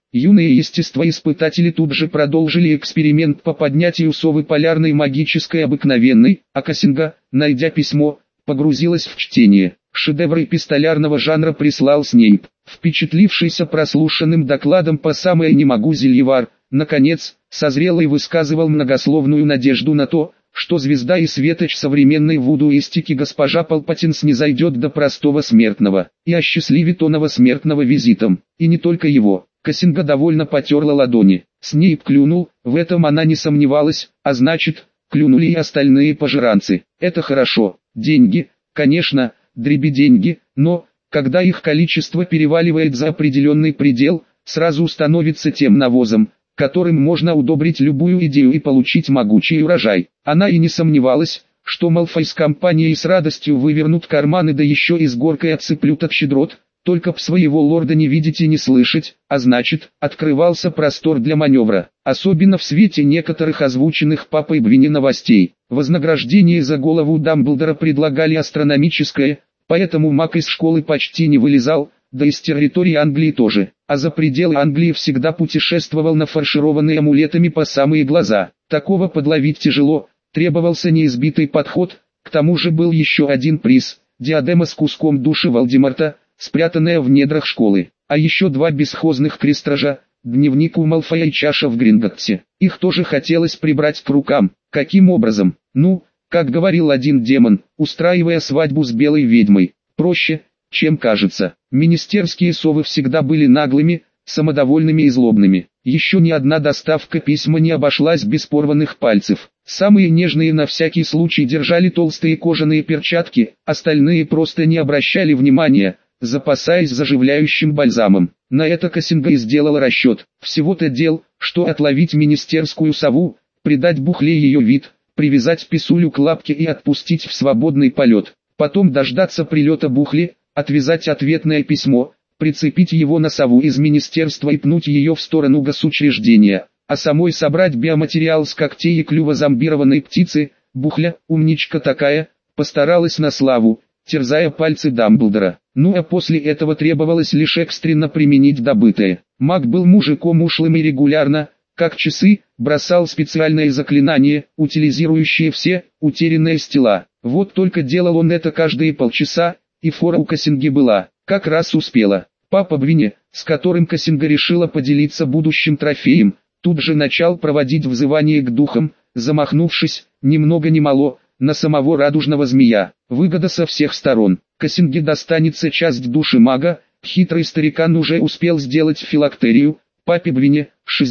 Юные естествоиспытатели тут же продолжили эксперимент по поднятию совы полярной магической обыкновенной, а Кассинга, найдя письмо, погрузилась в чтение. Шедевр эпистолярного жанра прислал Снейп, впечатлившийся прослушанным докладом по самое не могу Зельевар, наконец, созрел и высказывал многословную надежду на то, что звезда и светоч современной вудуистики госпожа Палпатин снизойдет до простого смертного, и осчастливит оного смертного визитом, и не только его. Кассинга довольно потерла ладони. Снейп клюнул, в этом она не сомневалась, а значит, клюнули и остальные пожиранцы. Это хорошо, деньги, конечно, дребеденьги, но, когда их количество переваливает за определенный предел, сразу становится тем навозом, которым можно удобрить любую идею и получить могучий урожай. Она и не сомневалась, что Малфой с компанией с радостью вывернут карманы, да еще и с горкой отсыплют от щедрот, только б своего лорда не видеть и не слышать, а значит, открывался простор для маневра, особенно в свете некоторых озвученных папой Бвини новостей. Вознаграждение за голову Дамблдора предлагали астрономическое, поэтому маг из школы почти не вылезал, да из территории Англии тоже, а за пределы Англии всегда путешествовал нафаршированный амулетами по самые глаза. Такого подловить тяжело, требовался неизбитый подход, к тому же был еще один приз – диадема с куском души Волдеморта, спрятанная в недрах школы, а еще 2 бесхозных крестража, дневник у Малфоя и чаша в Гринготте. Их тоже хотелось прибрать к рукам. Каким образом? Ну, как говорил один демон, устраивая свадьбу с белой ведьмой, проще, чем кажется. Министерские совы всегда были наглыми, самодовольными и злобными. Еще ни одна доставка письма не обошлась без порванных пальцев. Самые нежные на всякий случай держали толстые кожаные перчатки, остальные просто не обращали внимания, запасаясь заживляющим бальзамом. На это Кассинга и сделала расчет. Всего-то дел, что отловить министерскую сову, придать бухле ее вид, привязать писулю к лапке и отпустить в свободный полет. Потом дождаться прилета бухли, отвязать ответное письмо, прицепить его на сову из министерства и пнуть ее в сторону госучреждения, а самой собрать биоматериал с когтей и клюва зомбированной птицы. Бухля, умничка такая, постаралась на славу, терзая пальцы Дамблдора. Ну а после этого требовалось лишь экстренно применить добытое. Маг был мужиком ушлым и регулярно, как часы, бросал специальные заклинания, утилизирующие все утерянные тела. Вот только делал он это каждые полчаса, и фора у Кассинги была, как раз успела. Папа Бвини, с которым Кассинга решила поделиться будущим трофеем, тут же начал проводить взывание к духам, замахнувшись, ни много ни мало, на самого радужного змея. Выгода со всех сторон. Кассинге достанется часть души мага, хитрый старикан уже успел сделать филактерию, папе Бвине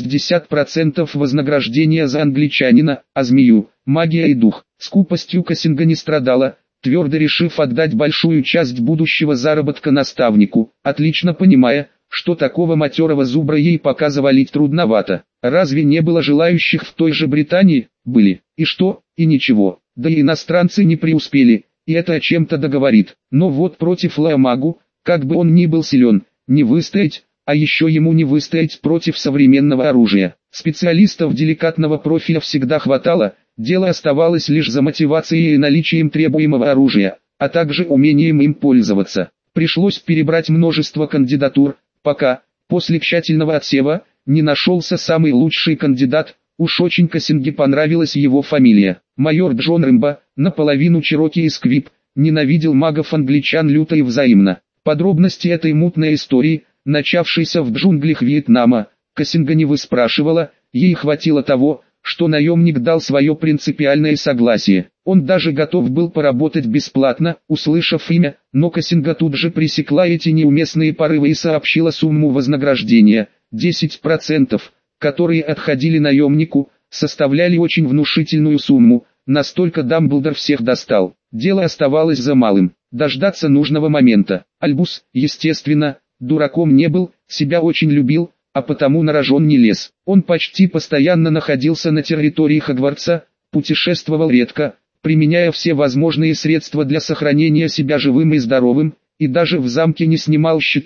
60% вознаграждения за англичанина, а змею – магия и дух. Скупостью Кассинга не страдала, твердо решив отдать большую часть будущего заработка наставнику, отлично понимая, что такого матерого зубра ей пока завалить трудновато. Разве не было желающих в той же Британии? Были. И что? И ничего. Да и иностранцы не преуспели, и это о чем-то договорит. Но вот против Лаомагу, как бы он ни был силен, не выстоять, а еще ему не выстоять против современного оружия. Специалистов деликатного профиля всегда хватало, дело оставалось лишь за мотивацией и наличием требуемого оружия, а также умением им пользоваться. Пришлось перебрать множество кандидатур, пока, после тщательного отсева, не нашелся самый лучший кандидат. Уж очень Кассинге понравилась его фамилия. Майор Джон Рэмбо, наполовину чероки и сквип, ненавидел магов-англичан люто и взаимно. Подробности этой мутной истории, начавшейся в джунглях Вьетнама, Кассинга не выспрашивала, ей хватило того, что наемник дал свое принципиальное согласие. Он даже готов был поработать бесплатно, услышав имя, но Кассинга тут же пресекла эти неуместные порывы и сообщила сумму вознаграждения – 10%. Которые отходили наемнику, составляли очень внушительную сумму, настолько Дамблдор всех достал. Дело оставалось за малым – дождаться нужного момента. Альбус, естественно, дураком не был, себя очень любил, а потому на рожон не лез. Он почти постоянно находился на территории Хогвартса, путешествовал редко, применяя все возможные средства для сохранения себя живым и здоровым, и даже в замке не снимал щиты,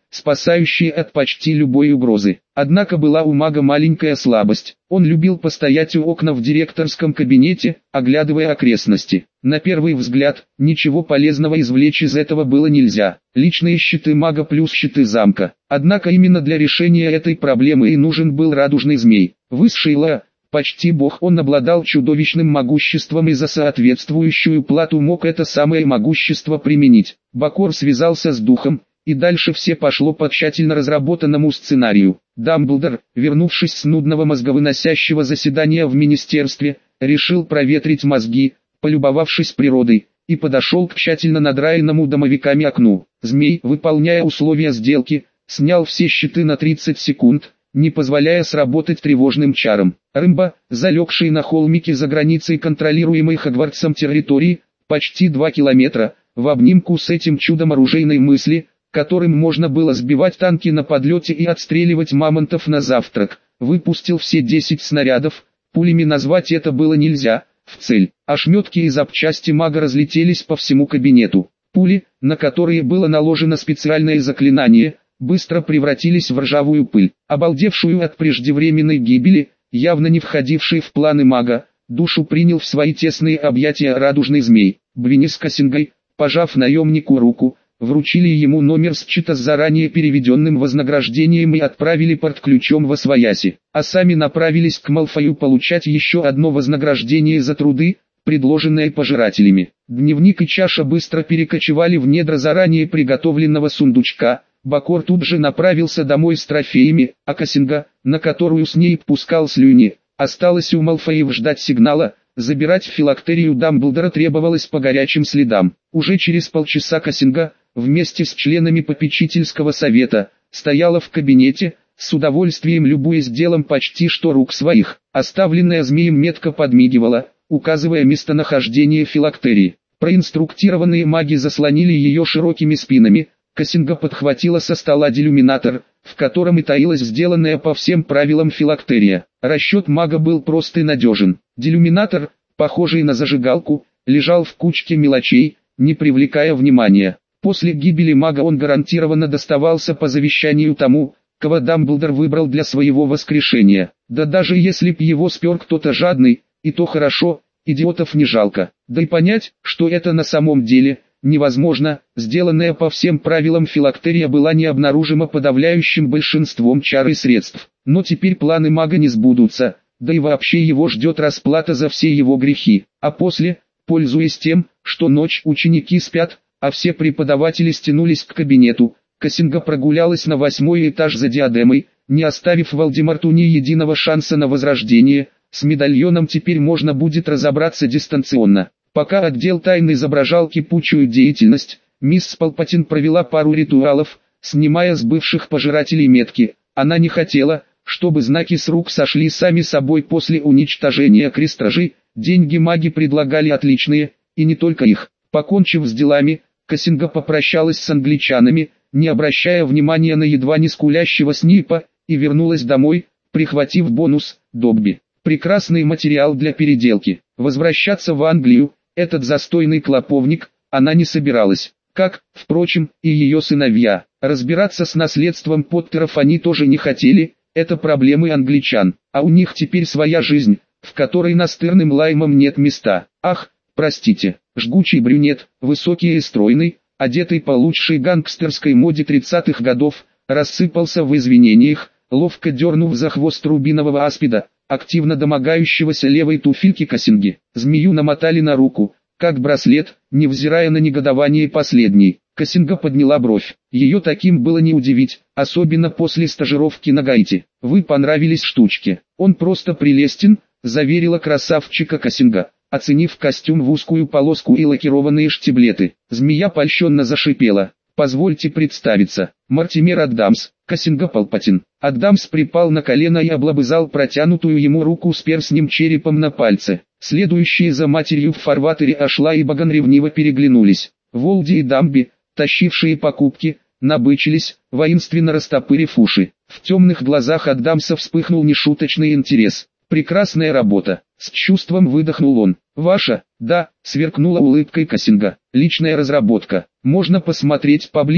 спасающее от почти любой угрозы. Однако была у мага маленькая слабость. Он любил постоять у окна в директорском кабинете, оглядывая окрестности. На первый взгляд, ничего полезного извлечь из этого было нельзя. Личные щиты мага плюс щиты замка. Однако именно для решения этой проблемы и нужен был радужный змей. Высший Ла, почти бог, он обладал чудовищным могуществом и за соответствующую плату мог это самое могущество применить. Бакор связался с духом, и дальше все пошло по тщательно разработанному сценарию. Дамблдор, вернувшись с нудного мозговыносящего заседания в министерстве, решил проветрить мозги, полюбовавшись природой, и подошел к тщательно надраенному домовиками окну. Змей, выполняя условия сделки, снял все щиты на 30 секунд, не позволяя сработать тревожным чарам. Рымба, залегший на холмике за границей контролируемой Хогвартсом территории, почти 2 километра, в обнимку с этим чудом оружейной мысли, которым можно было сбивать танки на подлете и отстреливать мамонтов на завтрак, выпустил все 10 снарядов, пулями назвать это было нельзя, в цель. Ошметки и запчасти мага разлетелись по всему кабинету. Пули, на которые было наложено специальное заклинание, быстро превратились в ржавую пыль. Обалдевшую от преждевременной гибели, явно не входившей в планы мага, душу принял в свои тесные объятия радужный змей. Бвини с Кассингой, пожав наемнику руку, вручили ему номер счета с заранее переведенным вознаграждением и отправили портключом восвояси, а сами направились к Малфою получать еще одно вознаграждение за труды, предложенное пожирателями. Дневник и чаша быстро перекочевали в недра заранее приготовленного сундучка. Бакор тут же направился домой с трофеями, а Кассинга, на которую Снейп пускал слюни, осталось у Малфоев ждать сигнала. Забирать филактерию Дамблдора требовалось по горячим следам. Уже через полчаса Кассинга, вместе с членами попечительского совета, стояла в кабинете, с удовольствием любуясь делом почти что рук своих. Оставленная змеем метка подмигивала, указывая местонахождение филактерии. Проинструктированные маги заслонили ее широкими спинами. Кассинга подхватила со стола делюминатор, в котором и таилась сделанная по всем правилам филактерия. Расчет мага был прост и надежен. Делюминатор, похожий на зажигалку, лежал в кучке мелочей, не привлекая внимания. После гибели мага он гарантированно доставался по завещанию тому, кого Дамблдор выбрал для своего воскрешения. Да даже если б его спер кто-то жадный, и то хорошо, идиотов не жалко. Да и понять, что это на самом деле, невозможно. Сделанная по всем правилам филактерия была необнаружима подавляющим большинством чар и средств. Но теперь планы мага не сбудутся, да и вообще его ждет расплата за все его грехи. А после, пользуясь тем, что ночь ученики спят, а все преподаватели стянулись к кабинету, Кассинга прогулялась на 8-й этаж за диадемой, не оставив Волдеморту ни единого шанса на возрождение. С медальоном теперь можно будет разобраться дистанционно. Пока отдел тайн изображал кипучую деятельность, мисс Палпатин провела пару ритуалов, снимая с бывших пожирателей метки. Она не хотела, чтобы знаки с рук сошли сами собой после уничтожения крестражей. Деньги маги предлагали отличные, и не только их. Покончив с делами, Кассинга попрощалась с англичанами, не обращая внимания на едва не скулящего Снипа, и вернулась домой, прихватив бонус «Добби». Прекрасный материал для переделки. Возвращаться в Англию, этот застойный клоповник, она не собиралась. Как, впрочем, и ее сыновья. Разбираться с наследством Поттеров они тоже не хотели, это проблемы англичан. А у них теперь своя жизнь, в которой настырным лаймам нет места. Ах, простите, жгучий брюнет, высокий и стройный, одетый по лучшей гангстерской моде 30-х годов, рассыпался в извинениях, ловко дернув за хвост рубинового аспида, активно домогающегося левой туфельки Кассинги. Змею намотали на руку, как браслет, невзирая на негодование последней. Кассинга подняла бровь. Ее таким было не удивить, особенно после стажировки на Гаити. «Вы понравились штучке. Он просто прелестен», — заверила красавчика Кассинга, оценив костюм в узкую полоску и лакированные штиблеты. Змея польщенно зашипела. «Позвольте представиться, Мортимер Аддамс, Кассинга Палпатин». Аддамс припал на колено и облобызал протянутую ему руку с перстнем черепом на пальце. Следующие за матерью в фарватере Ашла и Баган ревниво переглянулись. Волди и Дамби, тащившие покупки, набычились, воинственно растопырив уши. В темных глазах Аддамса вспыхнул нешуточный интерес. «Прекрасная работа», — с чувством выдохнул он. «Ваша?» «Да», — сверкнула улыбкой Кассинга. «Личная разработка. Можно посмотреть поближе?»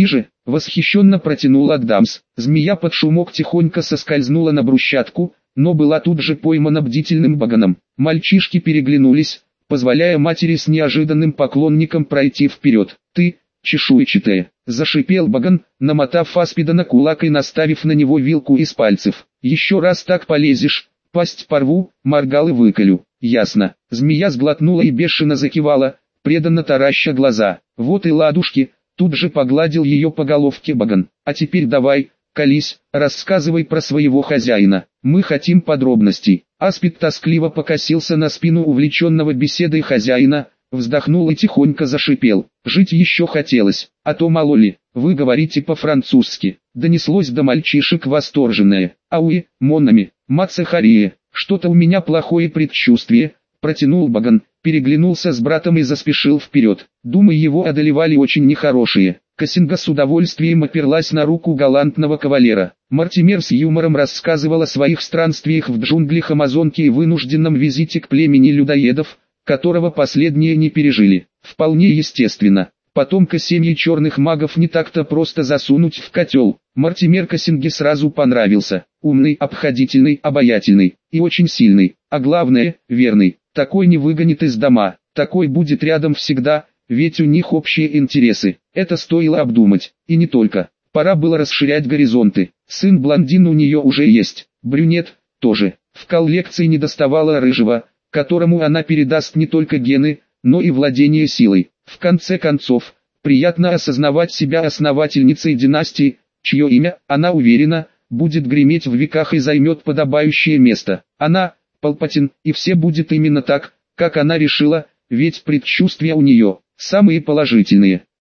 Восхищенно протянул Адамс. Змея под шумок тихонько соскользнула на брусчатку, но была тут же поймана бдительным Баганом. Мальчишки переглянулись, позволяя матери с неожиданным поклонником пройти вперед. «Ты, чешуйчатая!» — зашипел Баган, намотав аспида на кулак и наставив на него вилку из пальцев. «Еще раз так полезешь, пасть порву, моргал и выколю». «Ясно». Змея сглотнула и бешено закивала, преданно тараща глаза. «Вот и ладушки», тут же погладил ее по головке Баган. «А теперь давай, колись, рассказывай про своего хозяина. Мы хотим подробностей». Аспид тоскливо покосился на спину увлеченного беседой хозяина, вздохнул и тихонько зашипел. «Жить еще хотелось, а то мало ли, вы говорите по-французски». Донеслось до мальчишек восторженное. «Ауи, Монами, Мацахария, что-то у меня плохое предчувствие», протянул Баган, переглянулся с братом и заспешил вперед. Думы его одолевали очень нехорошие. Кассинга с удовольствием оперлась на руку галантного кавалера. Мортимер с юмором рассказывал о своих странствиях в джунглях Амазонки и вынужденном визите к племени людоедов, которого последние не пережили. Вполне естественно. Потомка семьи черных магов не так-то просто засунуть в котел. Мортимер Кассинге сразу понравился. Умный, обходительный, обаятельный и очень сильный. А главное, верный. Такой не выгонит из дома. Такой будет рядом всегда, ведь у них общие интересы. Это стоило обдумать. И не только. Пора было расширять горизонты. Сын-блондин у нее уже есть. Брюнет тоже. В коллекции недоставало рыжего, которому она передаст не только гены, но и владение силой. В конце концов, приятно осознавать себя основательницей династии, чье имя, она уверена, будет греметь в веках и займет подобающее место. Она, Палпатин, и все будет именно так, как она решила, ведь предчувствия у нее самые положительные.